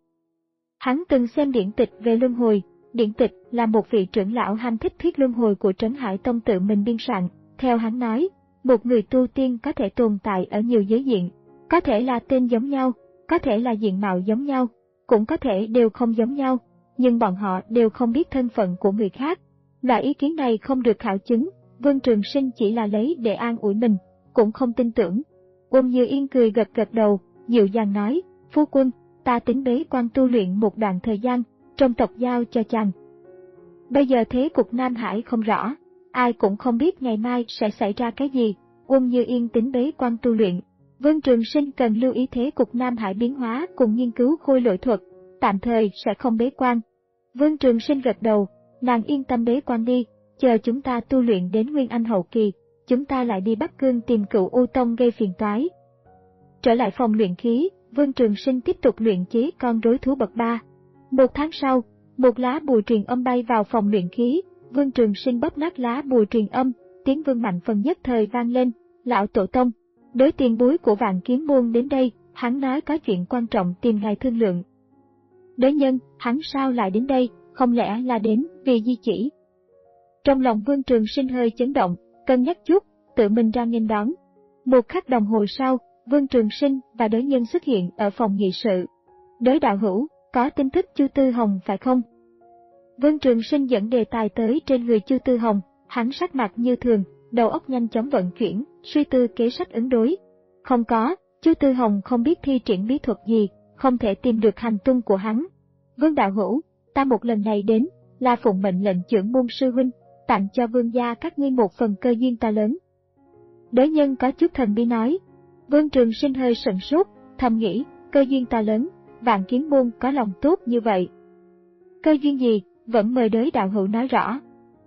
Hắn từng xem điển tịch về luân hồi, điển tịch là một vị trưởng lão hành thích thuyết luân hồi của Trấn Hải Tông tự mình biên soạn. Theo hắn nói, một người tu tiên có thể tồn tại ở nhiều giới diện, có thể là tên giống nhau, có thể là diện mạo giống nhau, cũng có thể đều không giống nhau, nhưng bọn họ đều không biết thân phận của người khác. Loại ý kiến này không được khảo chứng, Vương Trường Sinh chỉ là lấy để an ủi mình, cũng không tin tưởng. Uông Như Yên cười gật gật đầu, dịu dàng nói, phu quân, ta tính bế quan tu luyện một đoạn thời gian, trong tộc giao cho chàng. Bây giờ thế cục Nam Hải không rõ, ai cũng không biết ngày mai sẽ xảy ra cái gì. Uông Như Yên tính bế quan tu luyện, Vương Trường Sinh cần lưu ý thế cục Nam Hải biến hóa cùng nghiên cứu khôi lỗi thuật, tạm thời sẽ không bế quan. Vương Trường Sinh gật đầu, nàng yên tâm bế quan đi, chờ chúng ta tu luyện đến Nguyên Anh hậu kỳ, chúng ta lại đi Bắc Cương tìm Cựu U Tông gây phiền toái. Trở lại phòng luyện khí, Vương Trường Sinh tiếp tục luyện chế con rối thú bậc ba. Một tháng sau, một lá bùa truyền âm bay vào phòng luyện khí, Vương Trường Sinh bóp nát lá bùa truyền âm, tiếng vương mạnh phần nhất thời vang lên, lão tổ tông, đối tiền bối của Vạn Kiếm Môn đến đây, hắn nói có chuyện quan trọng tìm ngài thương lượng. Đới nhân, hắn sao lại đến đây, không lẽ là đến vì di chỉ? Trong lòng Vương Trường Sinh hơi chấn động, cân nhắc chút, tự mình ra nghênh đón. Một khắc đồng hồ sau, Vương Trường Sinh và đối nhân xuất hiện ở phòng nghị sự. Đối đạo hữu, có tin tức Chu Tư Hồng phải không? Vương Trường Sinh dẫn đề tài tới trên người Chu Tư Hồng, hắn sắc mặt như thường, đầu óc nhanh chóng vận chuyển, suy tư kế sách ứng đối. Không có, Chu Tư Hồng không biết thi triển bí thuật gì, không thể tìm được hành tung của hắn. Vương đạo hữu, ta một lần này đến, là phụng mệnh lệnh trưởng môn sư huynh, tặng cho vương gia các ngươi một phần cơ duyên to lớn. Đối nhân có chút thần bí nói. Vương Trường Sinh hơi sửng sốt, thầm nghĩ, cơ duyên to lớn, Vạn Kiếm Môn có lòng tốt như vậy. Cơ duyên gì, vẫn mời đối đạo hữu nói rõ.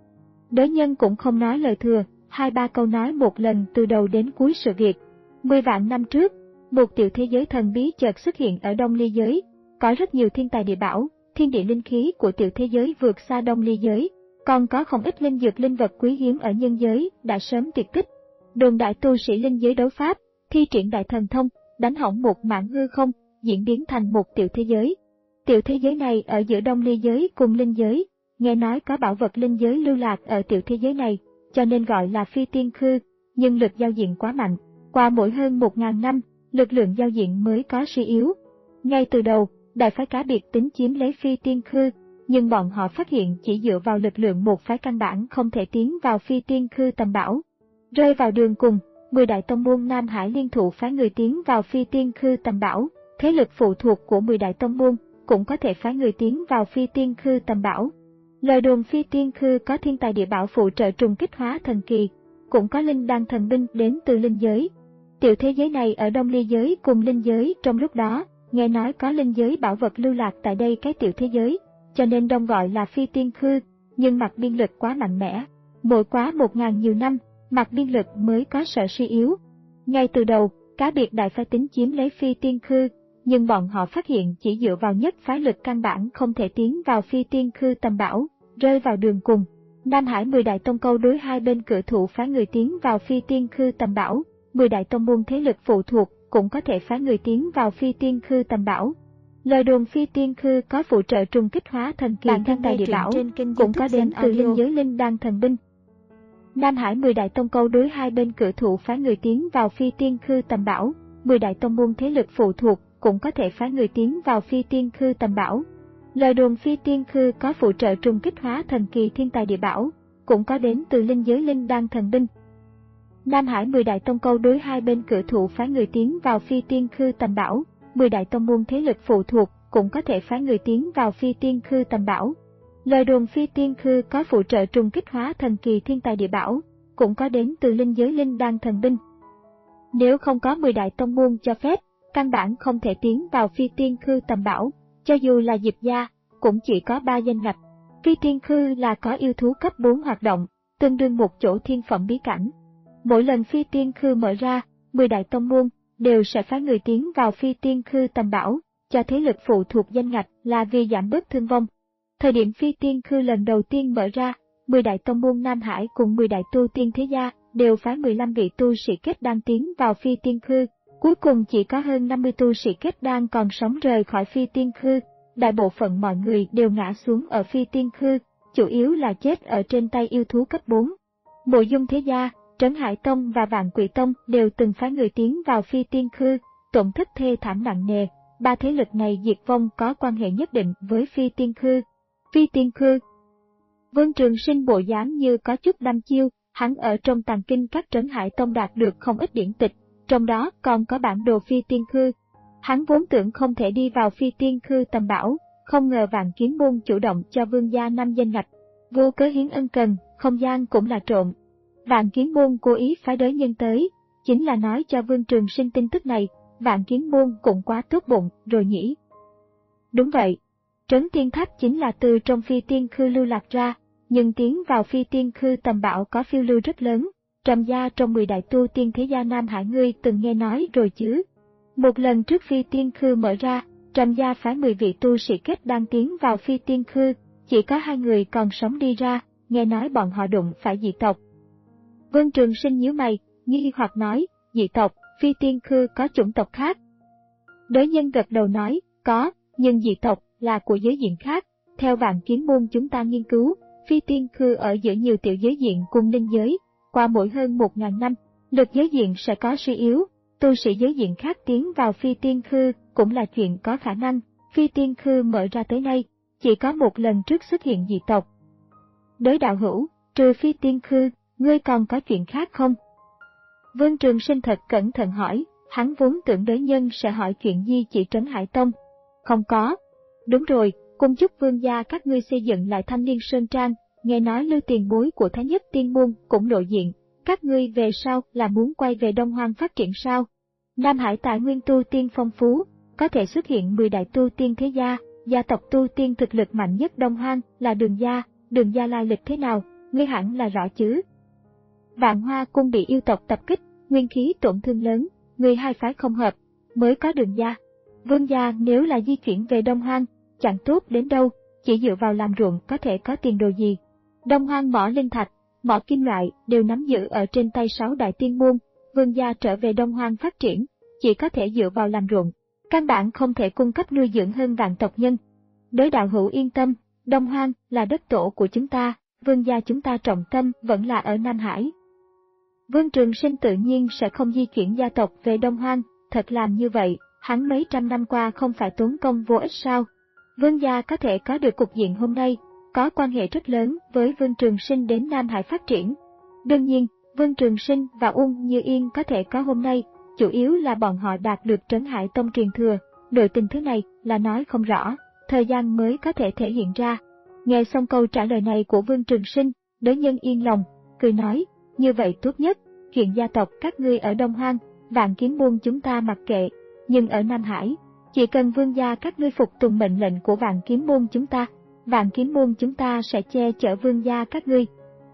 Đối nhân cũng không nói lời thừa, hai ba câu nói một lần từ đầu đến cuối sự việc. Mười vạn năm trước, một tiểu thế giới thần bí chợt xuất hiện ở Đông Ly giới, có rất nhiều thiên tài địa bảo, thiên địa linh khí của tiểu thế giới vượt xa Đông Ly giới, còn có không ít linh dược linh vật quý hiếm ở nhân giới đã sớm tuyệt tích. Đồn đại tu sĩ linh giới đấu pháp, thi triển đại thần thông, đánh hỏng một mảng hư không, diễn biến thành một tiểu thế giới. Tiểu thế giới này ở giữa Đông Ly giới cùng linh giới, nghe nói có bảo vật linh giới lưu lạc ở tiểu thế giới này, cho nên gọi là phi tiên khư, nhưng lực giao diện quá mạnh. Qua mỗi hơn một ngàn năm, lực lượng giao diện mới có suy yếu. Ngay từ đầu, đại phái cá biệt tính chiếm lấy phi tiên khư, nhưng bọn họ phát hiện chỉ dựa vào lực lượng một phái căn bản không thể tiến vào phi tiên khư tầm bảo. Rơi vào đường cùng, mười đại tông môn Nam Hải liên thủ phái người tiến vào phi tiên khư tầm bảo, thế lực phụ thuộc của mười đại tông môn cũng có thể phái người tiến vào phi tiên khư tầm bảo. Lời đồn phi tiên khư có thiên tài địa bảo phụ trợ trùng kích hóa thần kỳ, cũng có linh đan thần binh đến từ linh giới. Tiểu thế giới này ở Đông Ly giới cùng linh giới trong lúc đó, nghe nói có linh giới bảo vật lưu lạc tại đây cái tiểu thế giới, cho nên đông gọi là phi tiên khư, nhưng mặt biên lực quá mạnh mẽ. Mỗi quá một ngàn nhiều năm, mặt biên lực mới có sợ suy yếu. Ngay từ đầu, cá biệt đại phái tính chiếm lấy phi tiên khư, nhưng bọn họ phát hiện chỉ dựa vào nhất phái lực căn bản không thể tiến vào Phi Tiên Khư Tầm Bảo, rơi vào đường cùng. Nam Hải mười đại tông câu đối hai bên cự thụ phái người tiến vào Phi Tiên Khư Tầm Bảo, mười đại tông môn thế lực phụ thuộc cũng có thể phái người tiến vào Phi Tiên Khư Tầm Bảo. Lời đồn Phi Tiên Khư có phụ trợ trùng kích hóa thần kỳ thiên tài địa bảo, cũng có đến từ linh giới linh đan thần binh. Nam Hải mười đại tông câu đối hai bên cự thụ phái người tiến vào Phi Tiên Khư Tầm Bảo, mười đại tông môn thế lực phụ thuộc cũng có thể phái người tiến vào Phi Tiên Khư Tầm Bảo. Lời đồn Phi Tiên Khư có phụ trợ trùng kích hóa thần kỳ thiên tài địa bảo, cũng có đến từ linh giới linh đan thần binh. Nam Hải mười đại tông câu đối hai bên cự thụ phái người tiến vào Phi Tiên Khư Tầm Bảo, mười đại tông môn thế lực phụ thuộc cũng có thể phái người tiến vào Phi Tiên Khư Tầm Bảo. Lời đồn Phi Tiên Khư có phụ trợ trùng kích hóa thần kỳ thiên tài địa bảo, cũng có đến từ linh giới linh đan thần binh. Nếu không có mười đại tông môn cho phép, căn bản không thể tiến vào Phi Tiên Khư Tầm Bảo, cho dù là Diệp gia, cũng chỉ có ba danh ngạch. Phi Tiên Khư là có yêu thú cấp bốn hoạt động, tương đương một chỗ thiên phẩm bí cảnh. Mỗi lần Phi Tiên Khư mở ra, mười đại tông môn đều sẽ phái người tiến vào Phi Tiên Khư Tầm Bảo, cho thế lực phụ thuộc danh ngạch là vì giảm bớt thương vong. Thời điểm Phi Tiên Khư lần đầu tiên mở ra, mười đại tông môn Nam Hải cùng mười đại tu tiên thế gia đều phái mười lăm vị tu sĩ kết đan tiến vào Phi Tiên Khư, cuối cùng chỉ có hơn năm mươi tu sĩ kết đan còn sống rời khỏi Phi Tiên Khư. Đại bộ phận mọi người đều ngã xuống ở Phi Tiên Khư, chủ yếu là chết ở trên tay yêu thú cấp bốn. Mộ Dung thế gia, Trấn Hải Tông và Vạn Quỷ Tông đều từng phái người tiến vào Phi Tiên Khư, tổn thất thê thảm nặng nề. Ba thế lực này diệt vong có quan hệ nhất định với Phi Tiên Khư. Phi Tiên Khư. Vương Trường Sinh bộ dáng như có chút đăm chiêu, hắn ở trong tàng kinh các Trấn Hải Tông đạt được không ít điển tịch, trong đó còn có bản đồ Phi Tiên Khư. Hắn vốn tưởng không thể đi vào Phi Tiên Khư Tầm Bảo, không ngờ Vạn Kiếm Môn chủ động cho Vương gia năm danh ngạch. Vô cớ hiến ân cần, không gian cũng là trộm. Vạn Kiếm Môn cố ý phái đới nhân tới, chính là nói cho Vương Trường Sinh tin tức này. Vạn Kiếm Môn cũng quá tốt bụng rồi nhỉ. Đúng vậy, Trấn Thiên Tháp chính là từ trong Phi Tiên Khư lưu lạc ra, nhưng tiến vào Phi Tiên Khư Tầm Bảo có phiêu lưu rất lớn. Trầm gia trong mười đại tu tiên thế gia Nam Hải ngươi từng nghe nói rồi chứ. Một lần trước Phi Tiên Khư mở ra, Trầm gia phái mười vị tu sĩ kết đan tiến vào Phi Tiên Khư, chỉ có hai người còn sống đi ra, nghe nói bọn họ đụng phải dị tộc. Vương Trường Sinh nhíu mày, nghi hoặc nói, dị tộc, Phi Tiên Khư có chủng tộc khác. Đới nhân gật đầu nói, có, nhưng dị tộc là của giới diện khác. Theo Vạn Kiếm Môn chúng ta nghiên cứu, Phi Tiên Khư ở giữa nhiều tiểu giới diện cùng linh giới, qua mỗi hơn một ngàn năm, lực giới diện sẽ có suy yếu. Tu sĩ giới diện khác tiến vào Phi Tiên Khư cũng là chuyện có khả năng. Phi Tiên Khư mở ra tới nay, chỉ có một lần trước xuất hiện dị tộc. Đới đạo hữu, trừ Phi Tiên Khư, ngươi còn có chuyện khác không? Vương Trường Sinh thật cẩn thận hỏi, hắn vốn tưởng đới nhân sẽ hỏi chuyện di chỉ Trấn Hải Tông. Không có. Đúng rồi, cùng chúc Vương gia các ngươi xây dựng lại Thanh Liên Sơn Trang, nghe nói Lưu tiền bối của Thái Nhất Tiên Môn cũng lộ diện. Các ngươi về sau là muốn quay về Đông Hoang phát triển sao? Nam Hải tài nguyên tu tiên phong phú, có thể xuất hiện mười đại tu tiên thế gia, gia tộc tu tiên thực lực mạnh nhất Đông Hoang là Đường gia, Đường gia lai lịch thế nào, ngươi hẳn là rõ chứ? Vạn Hoa cung bị yêu tộc tập kích, nguyên khí tổn thương lớn, người hai phái không hợp, mới có Đường gia. Vương gia nếu là di chuyển về Đông Hoang, chẳng tốt đến đâu, chỉ dựa vào làm ruộng có thể có tiền đồ gì. Đông Hoang mỏ linh thạch, mỏ kim loại đều nắm giữ ở trên tay sáu đại tiên môn, Vương gia trở về Đông Hoang phát triển, chỉ có thể dựa vào làm ruộng, căn bản không thể cung cấp nuôi dưỡng hơn vạn tộc nhân. Đới đạo hữu yên tâm, Đông Hoang là đất tổ của chúng ta, Vương gia chúng ta trọng tâm vẫn là ở Nam Hải. Vương Trường Sinh tự nhiên sẽ không di chuyển gia tộc về Đông Hoang, thật làm như vậy, hắn mấy trăm năm qua không phải tốn công vô ích sao? Vương gia có thể có được cục diện hôm nay, có quan hệ rất lớn với Vương Trường Sinh đến Nam Hải phát triển. Đương nhiên, Vương Trường Sinh và Ung Như Yên có thể có hôm nay, chủ yếu là bọn họ đạt được Trấn Hải Tông truyền thừa, nội tình thứ này là nói không rõ, thời gian mới có thể thể hiện ra. Nghe xong câu trả lời này của Vương Trường Sinh, Đới nhân yên lòng, cười nói, như vậy tốt nhất, chuyện gia tộc các ngươi ở Đông Hoang, Vạn Kiếm Môn chúng ta mặc kệ, nhưng ở Nam Hải, chỉ cần Vương gia các ngươi phục tùng mệnh lệnh của Vạn Kiếm Môn chúng ta, Vạn Kiếm Môn chúng ta sẽ che chở Vương gia các ngươi.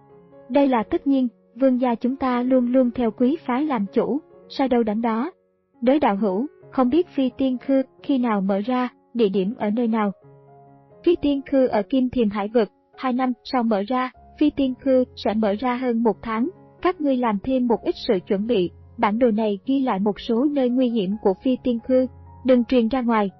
Đây là tất nhiên, Vương gia chúng ta luôn luôn theo quý phái làm chủ, sai đâu đánh đó. Đới đạo hữu, không biết Phi Tiên Khư khi nào mở ra, địa điểm ở nơi nào. Phi Tiên Khư ở Kim Thiềm Hải Vực, hai năm sau mở ra. Phi Tiên Khư sẽ mở ra hơn một tháng, các ngươi làm thêm một ít sự chuẩn bị. Bản đồ này ghi lại một số nơi nguy hiểm của Phi Tiên Khư, đừng truyền ra ngoài.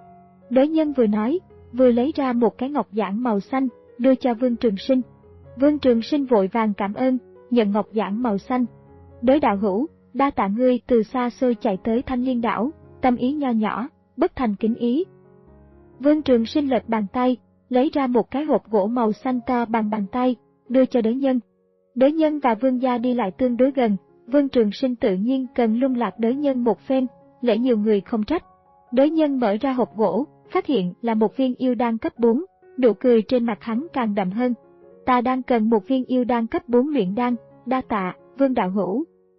Đới Nhân vừa nói, vừa lấy ra một cái ngọc giản màu xanh, đưa cho Vương Trường Sinh. Vương Trường Sinh vội vàng cảm ơn, nhận ngọc giản màu xanh. Đới đạo hữu, đa tạ ngươi từ xa xôi chạy tới Thanh Liên đảo, tâm ý nho nhỏ, bất thành kính ý. Vương Trường Sinh lật bàn tay, lấy ra một cái hộp gỗ màu xanh to bằng bàn tay, đưa cho Đới Nhân. Đới Nhân và Vương gia đi lại tương đối gần, Vương Trường Sinh tự nhiên cần lung lạc Đới Nhân một phen, lễ nhiều người không trách. Đới Nhân mở ra hộp gỗ, phát hiện là một viên yêu đan cấp bốn, nụ cười trên mặt hắn càng đậm hơn. Ta đang cần một viên yêu đan cấp bốn luyện đan, đa tạ, Vương đạo hữu.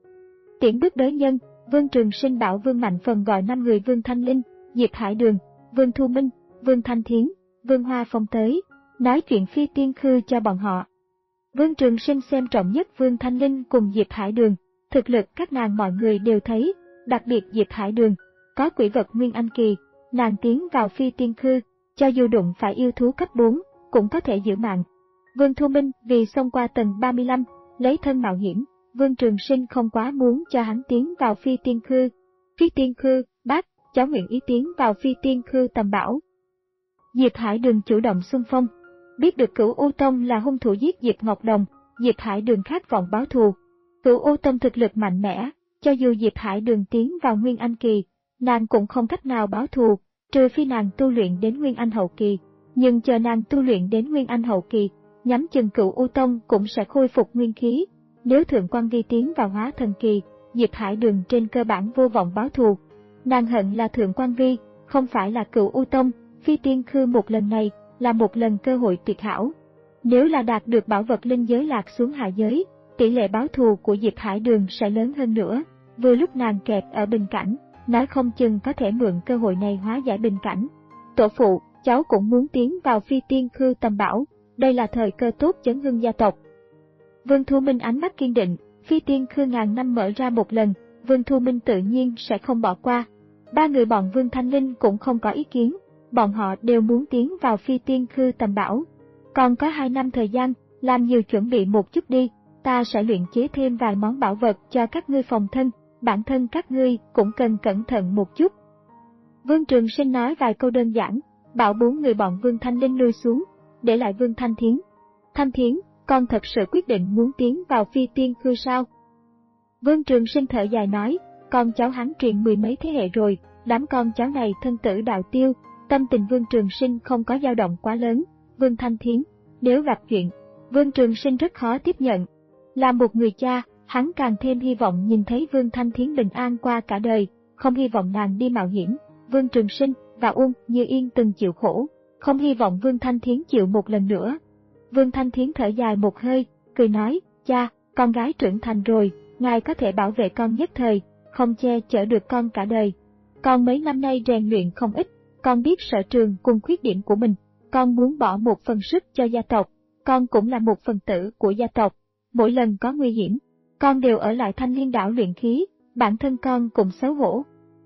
Tiễn bước Đới Nhân, Vương Trường Sinh bảo Vương Mạnh Phần gọi năm người Vương Thanh Linh, Diệp Hải Đường, Vương Thu Minh, Vương Thanh Thiến, Vương Hoa Phong tới, nói chuyện Phi Tiên Khư cho bọn họ. Vương Trường Sinh xem trọng nhất Vương Thanh Linh cùng Diệp Hải Đường, thực lực các nàng mọi người đều thấy, đặc biệt Diệp Hải Đường, có quỷ vật Nguyên Anh Kỳ, nàng tiến vào Phi Tiên Khư, cho dù đụng phải yêu thú cấp bốn, cũng có thể giữ mạng. Vương Thu Minh vì xông qua tầng ba mươi lăm, lấy thân mạo hiểm, Vương Trường Sinh không quá muốn cho hắn tiến vào Phi Tiên Khư. Phi Tiên Khư, bác, cháu nguyện ý tiến vào Phi Tiên Khư tầm bảo. Diệp Hải Đường chủ động xung phong. Biết được Cửu U Tông là hung thủ giết Diệp Ngọc Đồng, Diệp Hải Đường khát vọng báo thù. Cửu U Tông thực lực mạnh mẽ, cho dù Diệp Hải Đường tiến vào Nguyên Anh Kỳ, nàng cũng không cách nào báo thù, trừ phi nàng tu luyện đến Nguyên Anh Hậu Kỳ. Nhưng chờ nàng tu luyện đến Nguyên Anh Hậu Kỳ, nhắm chừng Cửu U Tông cũng sẽ khôi phục nguyên khí. Nếu Thượng Quan Vi tiến vào Hóa Thần Kỳ, Diệp Hải Đường trên cơ bản vô vọng báo thù. Nàng hận là Thượng Quan Vi, không phải là Cửu U Tông. Phi Tiên Khư một lần này là một lần cơ hội tuyệt hảo. Nếu là đạt được bảo vật linh giới lạc xuống hạ giới, tỷ lệ báo thù của Diệp Hải Đường sẽ lớn hơn nữa. Vừa lúc nàng kẹt ở bình cảnh, nói không chừng có thể mượn cơ hội này hóa giải bình cảnh. Tổ phụ, cháu cũng muốn tiến vào Phi Tiên Khư tầm bảo, đây là thời cơ tốt chấn hưng gia tộc. Vương Thu Minh ánh mắt kiên định, Phi Tiên Khư ngàn năm mở ra một lần, Vương Thu Minh tự nhiên sẽ không bỏ qua. Ba người bọn Vương Thanh Linh cũng không có ý kiến, bọn họ đều muốn tiến vào Phi Tiên Khư tầm bảo. Còn có hai năm thời gian, làm nhiều chuẩn bị một chút đi, ta sẽ luyện chế thêm vài món bảo vật cho các ngươi phòng thân, bản thân các ngươi cũng cần cẩn thận một chút. Vương Trường Sinh nói vài câu đơn giản, bảo bốn người bọn Vương Thanh Linh lui xuống, để lại Vương Thanh Thiến. Thanh Thiến, con thật sự quyết định muốn tiến vào Phi Tiên Khư sao? Vương Trường Sinh thở dài nói, con cháu hắn truyền mười mấy thế hệ rồi, đám con cháu này thân tử đạo tiêu, tâm tình Vương Trường Sinh không có dao động quá lớn. Vương Thanh Thiến, nếu gặp chuyện, Vương Trường Sinh rất khó tiếp nhận. Là một người cha, hắn càng thêm hy vọng nhìn thấy Vương Thanh Thiến bình an qua cả đời, không hy vọng nàng đi mạo hiểm. Vương Trường Sinh và Uông Như Yên từng chịu khổ, không hy vọng Vương Thanh Thiến chịu một lần nữa. Vương Thanh Thiến thở dài một hơi, cười nói, cha, con gái trưởng thành rồi, ngài có thể bảo vệ con nhất thời, không che chở được con cả đời. Con mấy năm nay rèn luyện không ít, con biết sở trường cùng khuyết điểm của mình, con muốn bỏ một phần sức cho gia tộc, con cũng là một phần tử của gia tộc. Mỗi lần có nguy hiểm, con đều ở lại Thanh Liên đảo luyện khí, bản thân con cũng xấu hổ.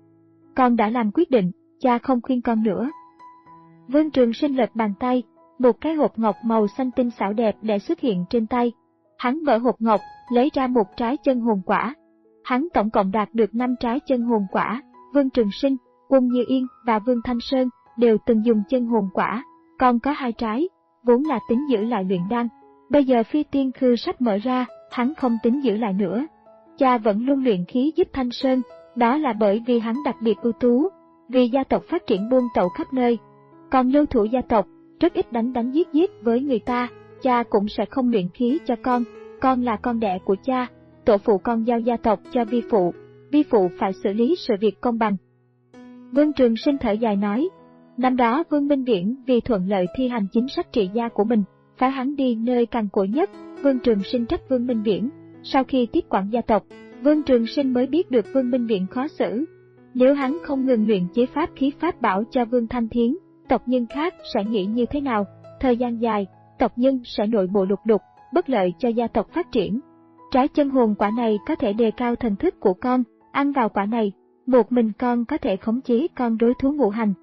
Con đã làm quyết định, cha không khuyên con nữa. Vương Trường Sinh lật bàn tay, một cái hộp ngọc màu xanh tinh xảo đẹp đẽ xuất hiện trên tay. Hắn mở hộp ngọc, lấy ra một trái chân hồn quả. Hắn tổng cộng đạt được năm trái chân hồn quả. Vương Trường Sinh, Uông Như Yên và Vương Thanh Sơn đều từng dùng chân hồn quả, còn có hai trái, vốn là tính giữ lại luyện đan. Bây giờ Phi Tiên Khư sắp mở ra, hắn không tính giữ lại nữa. Cha vẫn luôn luyện khí giúp Thanh Sơn, đó là bởi vì hắn đặc biệt ưu tú, vì gia tộc phát triển buôn tẩu khắp nơi. Còn lưu thủ gia tộc, rất ít đánh đánh giết giết với người ta, cha cũng sẽ không luyện khí cho con, con là con đẻ của cha, tổ phụ con giao gia tộc cho vi phụ, vi phụ phải xử lý sự việc công bằng. Vương Trường Sinh thở dài nói, năm đó Vương Minh Viễn vì thuận lợi thi hành chính sách trị gia của mình, phái hắn đi nơi cằn cỗi nhất. Vương Trường Sinh trách Vương Minh Viễn. Sau khi tiếp quản gia tộc, Vương Trường Sinh mới biết được Vương Minh Viễn khó xử. Nếu hắn không ngừng luyện chế pháp khí pháp bảo cho Vương Thanh Thiến, tộc nhân khác sẽ nghĩ như thế nào? Thời gian dài, tộc nhân sẽ nội bộ lục đục, bất lợi cho gia tộc phát triển. Trái chân hồn quả này có thể đề cao thần thức của con, ăn vào quả này, một mình con có thể khống chế con đối thú ngũ hành.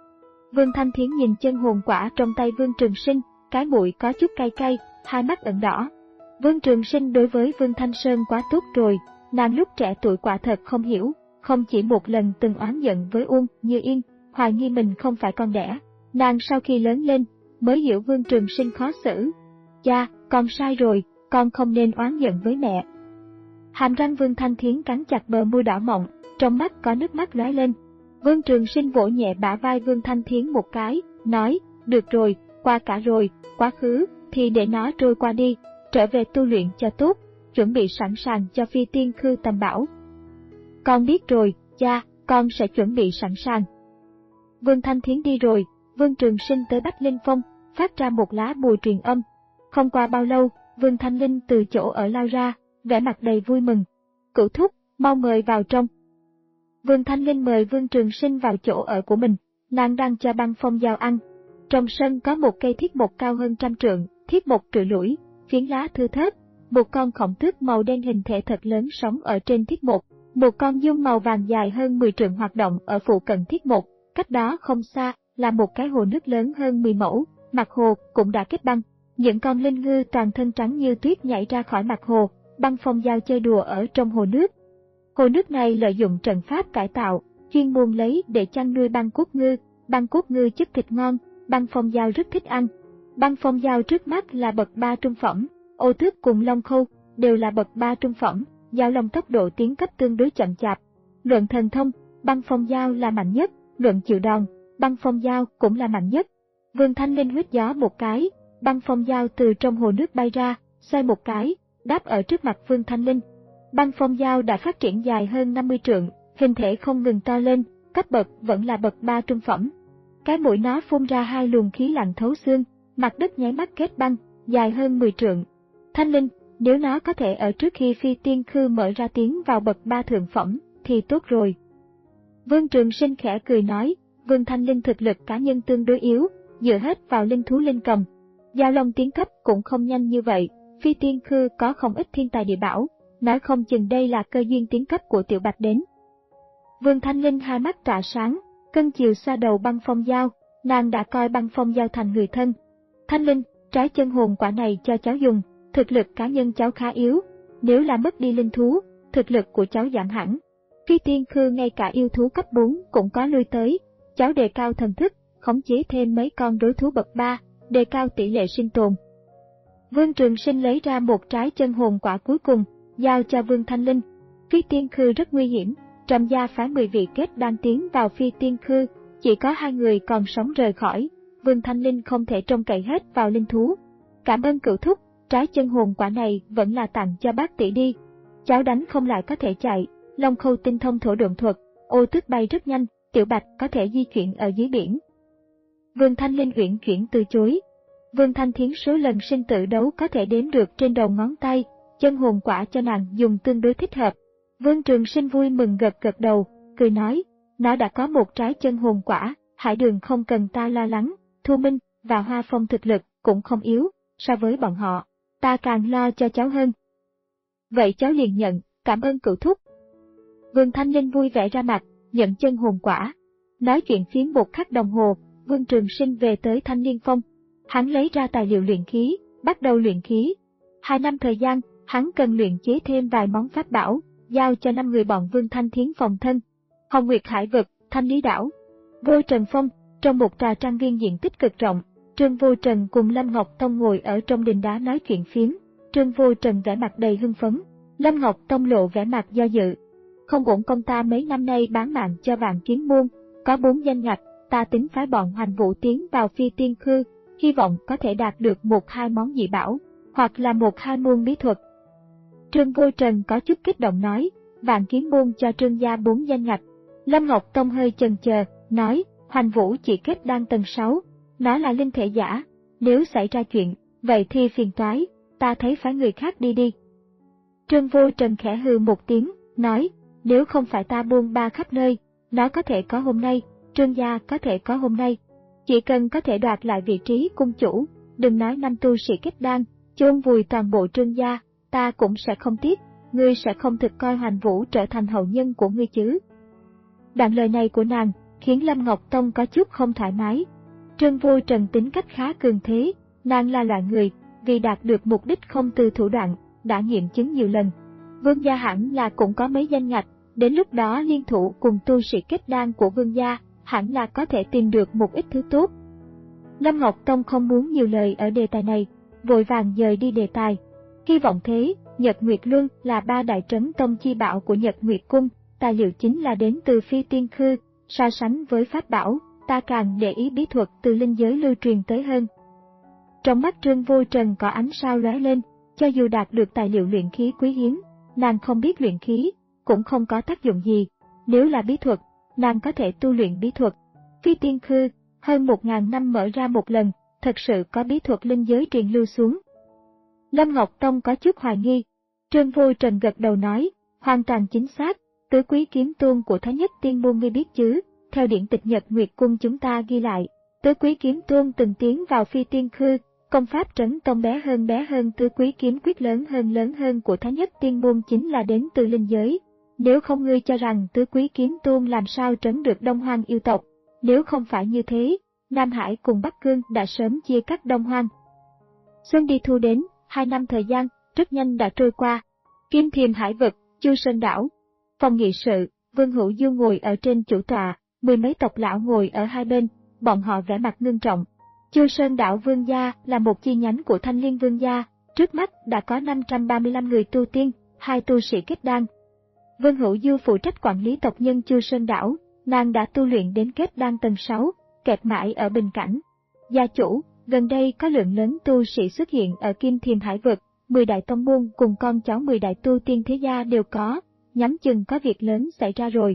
Vương Thanh Thiến nhìn chân hồn quả trong tay Vương Trường Sinh, cái mũi có chút cay cay, hai mắt ửng đỏ. Vương Trường Sinh đối với Vương Thanh Sơn quá tốt rồi, nàng lúc trẻ tuổi quả thật không hiểu, không chỉ một lần từng oán giận với Uông Như Yên, hoài nghi mình không phải con đẻ. Nàng sau khi lớn lên, mới hiểu Vương Trường Sinh khó xử. Cha, con sai rồi, con không nên oán giận với mẹ. Hàm răng Vương Thanh Thiến cắn chặt bờ môi đỏ mọng, trong mắt có nước mắt lóe lên. Vương Trường Sinh vỗ nhẹ bả vai Vương Thanh Thiến một cái, nói, được rồi, qua cả rồi, quá khứ, thì để nó trôi qua đi, trở về tu luyện cho tốt, chuẩn bị sẵn sàng cho phi tiên khư tầm bảo. Con biết rồi, cha, con sẽ chuẩn bị sẵn sàng. Vương Thanh Thiến đi rồi, Vương Trường Sinh tới Bách Linh Phong, phát ra một lá bùa truyền âm. Không qua bao lâu, Vương Thanh Linh từ chỗ ở lao ra, vẻ mặt đầy vui mừng. Cửu thúc, mau mời vào trong. Vương Thanh Linh mời Vương Trường Sinh vào chỗ ở của mình, nàng đang cho băng phong dao ăn. Trong sân có một cây thiết mộc cao hơn trăm trượng, thiết mộc trụi lủi, phiến lá thưa thớt. Một con khổng tước màu đen hình thể thật lớn sống ở trên thiết mộc. Một con giun màu vàng dài hơn mười trượng hoạt động ở phụ cận thiết mộc. Cách đó không xa là một cái hồ nước lớn hơn mười mẫu, mặt hồ cũng đã kết băng. Những con linh ngư toàn thân trắng như tuyết nhảy ra khỏi mặt hồ, băng phong dao chơi đùa ở trong hồ nước. Hồ nước này lợi dụng trận pháp cải tạo, chuyên môn lấy để chăn nuôi băng cốt ngư. Băng cốt ngư chất thịt ngon, băng phong dao rất thích ăn. Băng phong dao trước mắt là bậc ba trung phẩm, ô tước cùng long khâu đều là bậc ba trung phẩm, dao long tốc độ tiến cấp tương đối chậm chạp. Luận thần thông, băng phong dao là mạnh nhất, luận chịu đòn, băng phong dao cũng là mạnh nhất. Vương Thanh Linh huýt gió một cái, băng phong dao từ trong hồ nước bay ra, xoay một cái, đáp ở trước mặt Vương Thanh Linh. Băng phong dao đã phát triển dài hơn năm mươi trượng, hình thể không ngừng to lên, cấp bậc vẫn là bậc ba trung phẩm. Cái mũi nó phun ra hai luồng khí lạnh thấu xương, mặt đất nháy mắt kết băng, dài hơn mười trượng. Thanh Linh, nếu nó có thể ở trước khi phi tiên khư mở ra tiến vào bậc ba thượng phẩm, thì tốt rồi. Vương Trường Sinh khẽ cười nói, Vương Thanh Linh thực lực cá nhân tương đối yếu, dựa hết vào linh thú linh cầm. Giao long tiến cấp cũng không nhanh như vậy, phi tiên khư có không ít thiên tài địa bảo, nói không chừng đây là cơ duyên tiến cấp của Tiểu Bạch đến. Vương Thanh Linh hai mắt tỏa sáng, cân chiều xoa đầu băng phong dao, nàng đã coi băng phong dao thành người thân. Thanh Linh, trái chân hồn quả này cho cháu dùng, thực lực cá nhân cháu khá yếu, nếu là mất đi linh thú, thực lực của cháu giảm hẳn. Phi tiên khư ngay cả yêu thú cấp bốn cũng có lui tới, cháu đề cao thần thức, khống chế thêm mấy con đối thú bậc ba, đề cao tỷ lệ sinh tồn. Vương Trường Sinh lấy ra một trái chân hồn quả cuối cùng, giao cho Vương Thanh Linh. Phi tiên khư rất nguy hiểm, Trầm gia phái mười vị kết đan tiến vào phi tiên khư, chỉ có hai người còn sống rời khỏi, Vương Thanh Linh không thể trông cậy hết vào linh thú. Cảm ơn cửu thúc, trái chân hồn quả này vẫn là tặng cho bác tỷ đi. Cháu đánh không lại có thể chạy, long khâu tinh thông thổ độn thuật, ô tước bay rất nhanh, Tiểu Bạch có thể di chuyển ở dưới biển. Vương Thanh Linh uyển chuyển từ chối. Vương Thanh Thiến số lần sinh tử đấu có thể đếm được trên đầu ngón tay, chân hồn quả cho nàng dùng tương đối thích hợp. Vương Trường Sinh vui mừng gật gật đầu, cười nói, nó đã có một trái chân hồn quả, Hải Đường không cần ta lo lắng, Thu Minh và Hoa Phong thực lực cũng không yếu, so với bọn họ, ta càng lo cho cháu hơn. Vậy cháu liền nhận, cảm ơn cửu thúc. Vương Thanh Linh vui vẻ ra mặt, nhận chân hồn quả. Nói chuyện phiếm một khắc đồng hồ, Vương Trường Sinh về tới Thanh Liên Phong. Hắn lấy ra tài liệu luyện khí, bắt đầu luyện khí. Hai năm thời gian, hắn cần luyện chế thêm vài món pháp bảo, giao cho năm người bọn Vương Thanh Thiến phòng thân. Hồng Nguyệt Hải Vực, Thanh Lý Đảo, Vô Trần Phong, trong một trà trang viên diện tích cực rộng, Trương Vô Trần cùng Lâm Ngọc Tông ngồi ở trong đình đá nói chuyện phiếm. Trương Vô Trần vẻ mặt đầy hưng phấn, Lâm Ngọc Tông lộ vẻ mặt do dự. Không uổng công ta mấy năm nay bán mạng cho Vạn Kiếm môn, có bốn danh ngạch, ta tính phái bọn Hoành Vũ tiến vào phi tiên khư, hy vọng có thể đạt được một hai món dị bảo, hoặc là một hai môn bí thuật. Trương Vô Trần có chút kích động nói, Vạn Kiếm môn cho Trương gia bốn danh ngạch. Lâm Ngọc Tông hơi chần chờ, nói, Hoành Vũ chỉ kết đan tầng sáu, nó là linh thể giả, nếu xảy ra chuyện, vậy thì phiền toái, ta thấy phái người khác đi đi. Trương Vô Trần khẽ hừ một tiếng, nói, nếu không phải ta buôn ba khắp nơi, nó có thể có hôm nay, Trương gia có thể có hôm nay. Chỉ cần có thể đoạt lại vị trí cung chủ, đừng nói năm tu sĩ kết đan, chôn vùi toàn bộ Trương gia, ta cũng sẽ không tiếc, ngươi sẽ không thực coi Hoành Vũ trở thành hậu nhân của ngươi chứ. Đoạn lời này của nàng khiến Lâm Ngọc Tông có chút không thoải mái. Trương Vô Trần tính cách khá cường thế, nàng là loại người vì đạt được mục đích không từ thủ đoạn, đã nghiệm chứng nhiều lần. Vương gia hẳn là cũng có mấy danh ngạch, đến lúc đó liên thủ cùng tu sĩ kết đan của vương gia, hẳn là có thể tìm được một ít thứ tốt. Lâm Ngọc Tông không muốn nhiều lời ở đề tài này, vội vàng dời đi đề tài. Hy vọng thế, Nhật Nguyệt Luân là ba đại trấn tông chi bảo của Nhật Nguyệt Cung, tài liệu chính là đến từ Phi Tiên Khư, so sánh với pháp bảo, ta càng để ý bí thuật từ linh giới lưu truyền tới hơn. Trong mắt Trương Vô Trần có ánh sao lóe lên, cho dù đạt được tài liệu luyện khí quý hiếm, nàng không biết luyện khí, cũng không có tác dụng gì. Nếu là bí thuật, nàng có thể tu luyện bí thuật. Phi Tiên Khư, hơn một ngàn năm mở ra một lần, thật sự có bí thuật linh giới truyền lưu xuống. Lâm Ngọc Tông có chút hoài nghi. Trương Vô Trần gật đầu nói, hoàn toàn chính xác, tứ quý kiếm tôn của Thái Nhất Tiên Môn ngươi biết chứ, theo điển tịch Nhật Nguyệt Cung chúng ta ghi lại, tứ quý kiếm tôn từng tiến vào Phi Tiên Khư, công pháp trấn tông bé hơn bé hơn tứ quý kiếm quyết lớn hơn lớn hơn của Thái Nhất Tiên Môn chính là đến từ linh giới. Nếu không ngươi cho rằng tứ quý kiếm tôn làm sao trấn được Đông Hoang yêu tộc, nếu không phải như thế, Nam Hải cùng Bắc Cương đã sớm chia cắt Đông Hoang. Xuân đi thu đến, hai năm thời gian, rất nhanh đã trôi qua. Kim Thiềm Hải Vực, Chu Sơn Đảo. Phòng nghị sự, Vương Hữu Du ngồi ở trên chủ tọa, mười mấy tộc lão ngồi ở hai bên, bọn họ vẻ mặt ngưng trọng. Chu Sơn Đảo Vương gia là một chi nhánh của Thanh Liên Vương gia, trước mắt đã có năm trăm ba mươi lăm người tu tiên, hai tu sĩ kết đan. Vương Hữu Du phụ trách quản lý tộc nhân Chu Sơn Đảo, nàng đã tu luyện đến kết đan tầng sáu, kẹt mãi ở bình cảnh. Gia chủ, gần đây có lượng lớn tu sĩ xuất hiện ở Kim Thiềm Hải Vực, mười đại tông môn cùng con cháu mười đại tu tiên thế gia đều có, nhắm chừng có việc lớn xảy ra rồi.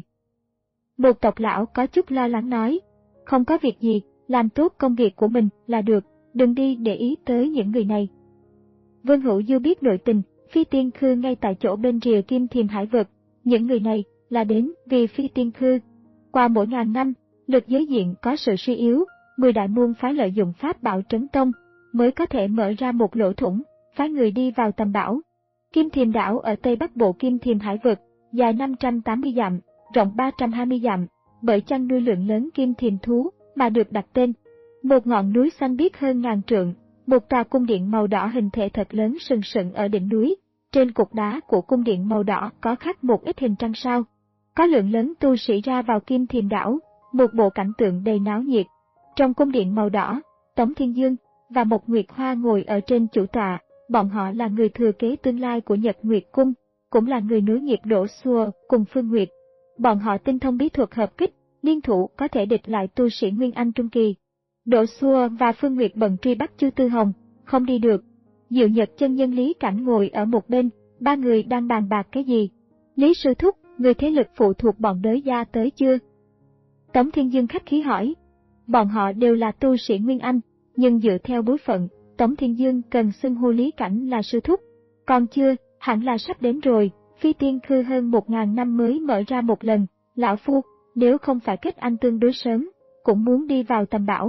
Một tộc lão có chút lo lắng nói, không có việc gì, làm tốt công việc của mình là được, đừng đi để ý tới những người này. Vương Hữu Du biết nội tình, Phi Tiên Khư ngay tại chỗ bên rìa Kim Thiềm Hải Vực, những người này là đến vì Phi Tiên Khư. Qua mỗi ngàn năm, lực giới diện có sự suy yếu, mười đại môn phái lợi dụng pháp bảo trấn tông, mới có thể mở ra một lỗ thủng, phái người đi vào tầm bảo. Kim Thiềm đảo ở tây bắc bộ Kim Thiềm Hải Vực, dài năm trăm tám mươi dặm, rộng ba trăm hai mươi dặm, bởi chăn nuôi lượng lớn kim thiềm thú mà được đặt tên. Một ngọn núi xanh biếc hơn ngàn trượng, một tòa cung điện màu đỏ hình thể thật lớn sừng sững ở đỉnh núi. Trên cột đá của cung điện màu đỏ có khắc một ít hình trăng sao. Có lượng lớn tu sĩ ra vào Kim Thiềm đảo, một bộ cảnh tượng đầy náo nhiệt. Trong cung điện màu đỏ, Tống Thiên Dương và Mộc Nguyệt Hoa ngồi ở trên chủ tọa, bọn họ là người thừa kế tương lai của Nhật Nguyệt Cung, cũng là người nối nghiệp Đỗ Xua cùng Phương Nguyệt. Bọn họ tinh thông bí thuật hợp kích, liên thủ có thể địch lại tu sĩ Nguyên Anh Trung Kỳ. Đỗ Xua và Phương Nguyệt bận truy bắt Chu Tư Hồng, không đi được. Diệu Nhật chân nhân Lý Cảnh ngồi ở một bên, ba người đang bàn bạc cái gì. Lý sư thúc, người thế lực phụ thuộc bọn Đới gia tới chưa? Tống Thiên Dương khách khí hỏi. Bọn họ đều là tu sĩ Nguyên Anh, nhưng dựa theo bối phận, Tống Thiên Dương cần xưng hô Lý Cảnh là sư thúc. Còn chưa, hẳn là sắp đến rồi, Phi Tiên Khư hơn một ngàn năm mới mở ra một lần, lão phu, nếu không phải kết anh tương đối sớm, cũng muốn đi vào tầm bảo.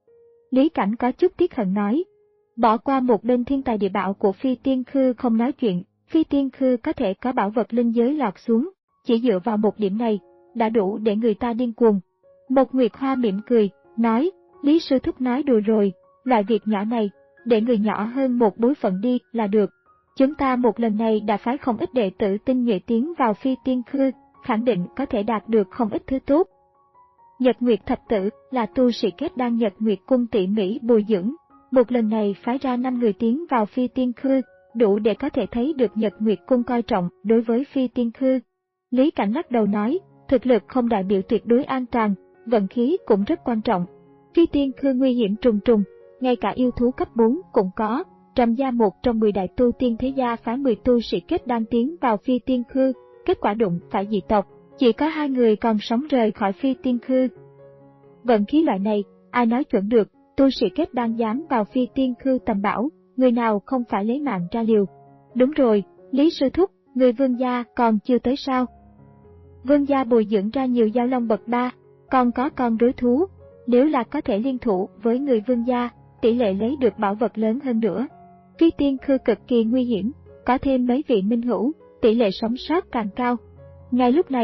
Lý Cảnh có chút tiếc hận nói. Bỏ qua một bên thiên tài địa bảo của Phi Tiên Khư không nói chuyện, Phi Tiên Khư có thể có bảo vật linh giới lọt xuống, chỉ dựa vào một điểm này, đã đủ để người ta điên cuồng. Một Nguyệt Hoa mỉm cười, nói, Lý sư thúc nói đùa rồi, loại việc nhỏ này, để người nhỏ hơn một bối phận đi là được. Chúng ta một lần này đã phái không ít đệ tử tinh nhuệ tiến vào Phi Tiên Khư, khẳng định có thể đạt được không ít thứ tốt. Nhật Nguyệt Thập Tử là tu sĩ kết đan Nhật Nguyệt Cung tỉ mỉ bồi dưỡng, một lần này phái ra năm người tiến vào Phi Tiên Khư, đủ để có thể thấy được Nhật Nguyệt Cung coi trọng đối với Phi Tiên Khư. Lý Cảnh lắc đầu nói, thực lực không đại biểu tuyệt đối an toàn, vận khí cũng rất quan trọng. Phi Tiên Khư nguy hiểm trùng trùng, ngay cả yêu thú cấp bốn cũng có. Trầm Gia một trong mười đại tu tiên thế gia phái mười tu sĩ kết đan tiến vào Phi Tiên Khư, kết quả đụng phải dị tộc, chỉ có hai người còn sống rời khỏi Phi Tiên Khư. Vận khí loại này, ai nói chuẩn được, tu sĩ kết đan dám vào Phi Tiên Khư tầm bảo, người nào không phải lấy mạng ra liều. Đúng rồi, Lý sư thúc, người Vương gia còn chưa tới sao? Vương gia bồi dưỡng ra nhiều giao long bậc ba, còn có con rối thú, nếu là có thể liên thủ với người Vương gia, tỷ lệ lấy được bảo vật lớn hơn nữa. Phi Tiên Khư cực kỳ nguy hiểm, có thêm mấy vị minh hữu, tỷ lệ sống sót càng cao. Ngay lúc này,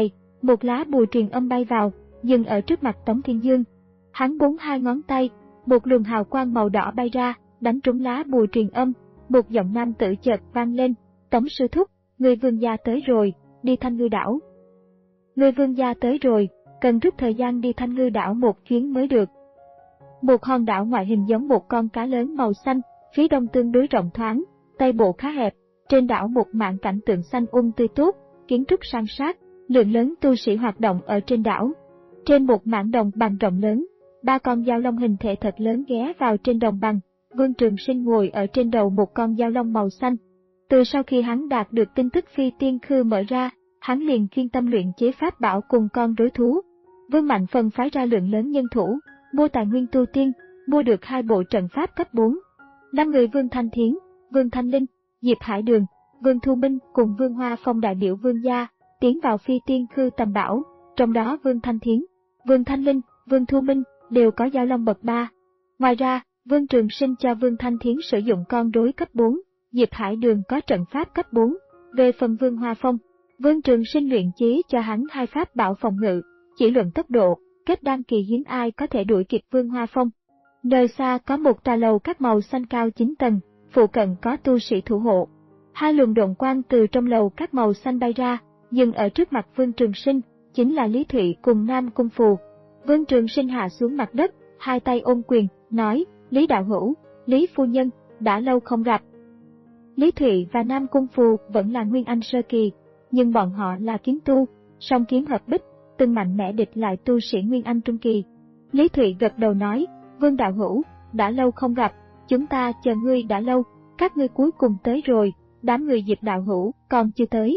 Một lá bùa truyền âm bay vào, dừng ở trước mặt Tống Thiên Dương. Hắn búng hai ngón tay, một luồng hào quang màu đỏ bay ra, đánh trúng lá bùa truyền âm. Một giọng nam tử chợt vang lên, Tống sư thúc, người vương gia tới rồi, đi Thanh Ngư đảo. Người vương gia tới rồi, cần rút thời gian đi Thanh Ngư đảo một chuyến mới được. Một hòn đảo ngoại hình giống một con cá lớn màu xanh, phía đông tương đối rộng thoáng, tây bộ khá hẹp, trên đảo một mảng cảnh tượng xanh um tươi tốt, kiến trúc san sát, lượng lớn tu sĩ hoạt động ở trên đảo. Trên một mảng đồng bằng rộng lớn, ba con dao long hình thể thật lớn ghé vào trên đồng bằng, Vương Trường Sinh ngồi ở trên đầu một con dao long màu xanh. Từ sau khi hắn đạt được tin tức phi tiên khư mở ra, hắn liền chuyên tâm luyện chế pháp bảo cùng con rối thú. Vương Mạnh Phần phái ra lượng lớn nhân thủ, mua tài nguyên tu tiên, mua được hai bộ trận pháp cấp bốn. Năm người Vương Thanh Thiến, Vương Thanh Linh, Diệp Hải Đường, Vương Thu Minh cùng Vương Hoa Phong đại biểu Vương gia, tiến vào phi tiên khư tầm bảo, trong đó Vương Thanh Thiến, Vương Thanh Linh, Vương Thu Minh đều có dao long bậc ba. Ngoài ra, Vương Trường Sinh cho Vương Thanh Thiến sử dụng con rối cấp bốn, Diệp Hải Đường có trận pháp cấp bốn. Về phần Vương Hoa Phong, Vương Trường Sinh luyện chế cho hắn hai pháp bảo phòng ngự, chỉ luận tốc độ, kết đan kỳ hiếm ai có thể đuổi kịp Vương Hoa Phong. Nơi xa có một tòa lầu các màu xanh cao chín tầng, phụ cận có tu sĩ thủ hộ. Hai luồng độn quang từ trong lầu các màu xanh bay ra, dừng ở trước mặt Vương Trường Sinh, chính là Lý Thụy cùng Nam Cung Phù. Vương Trường Sinh hạ xuống mặt đất, hai tay ôm quyền, nói, Lý đạo hữu, Lý phu nhân, đã lâu không gặp. Lý Thụy và Nam Cung Phù vẫn là Nguyên Anh sơ kỳ, nhưng bọn họ là kiếm tu, song kiếm hợp bích, từng mạnh mẽ địch lại tu sĩ Nguyên Anh trung kỳ. Lý Thụy gật đầu nói, Vương đạo hữu, đã lâu không gặp, chúng ta chờ ngươi đã lâu, các ngươi cuối cùng tới rồi, đám người Diệp đạo hữu còn chưa tới.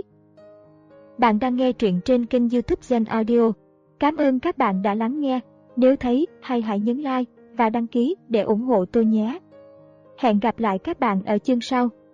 Bạn đang nghe truyện trên kênh YouTube Gen Audio. Cảm ơn các bạn đã lắng nghe, nếu thấy hay hãy nhấn like và đăng ký để ủng hộ tôi nhé. Hẹn gặp lại các bạn ở chương sau.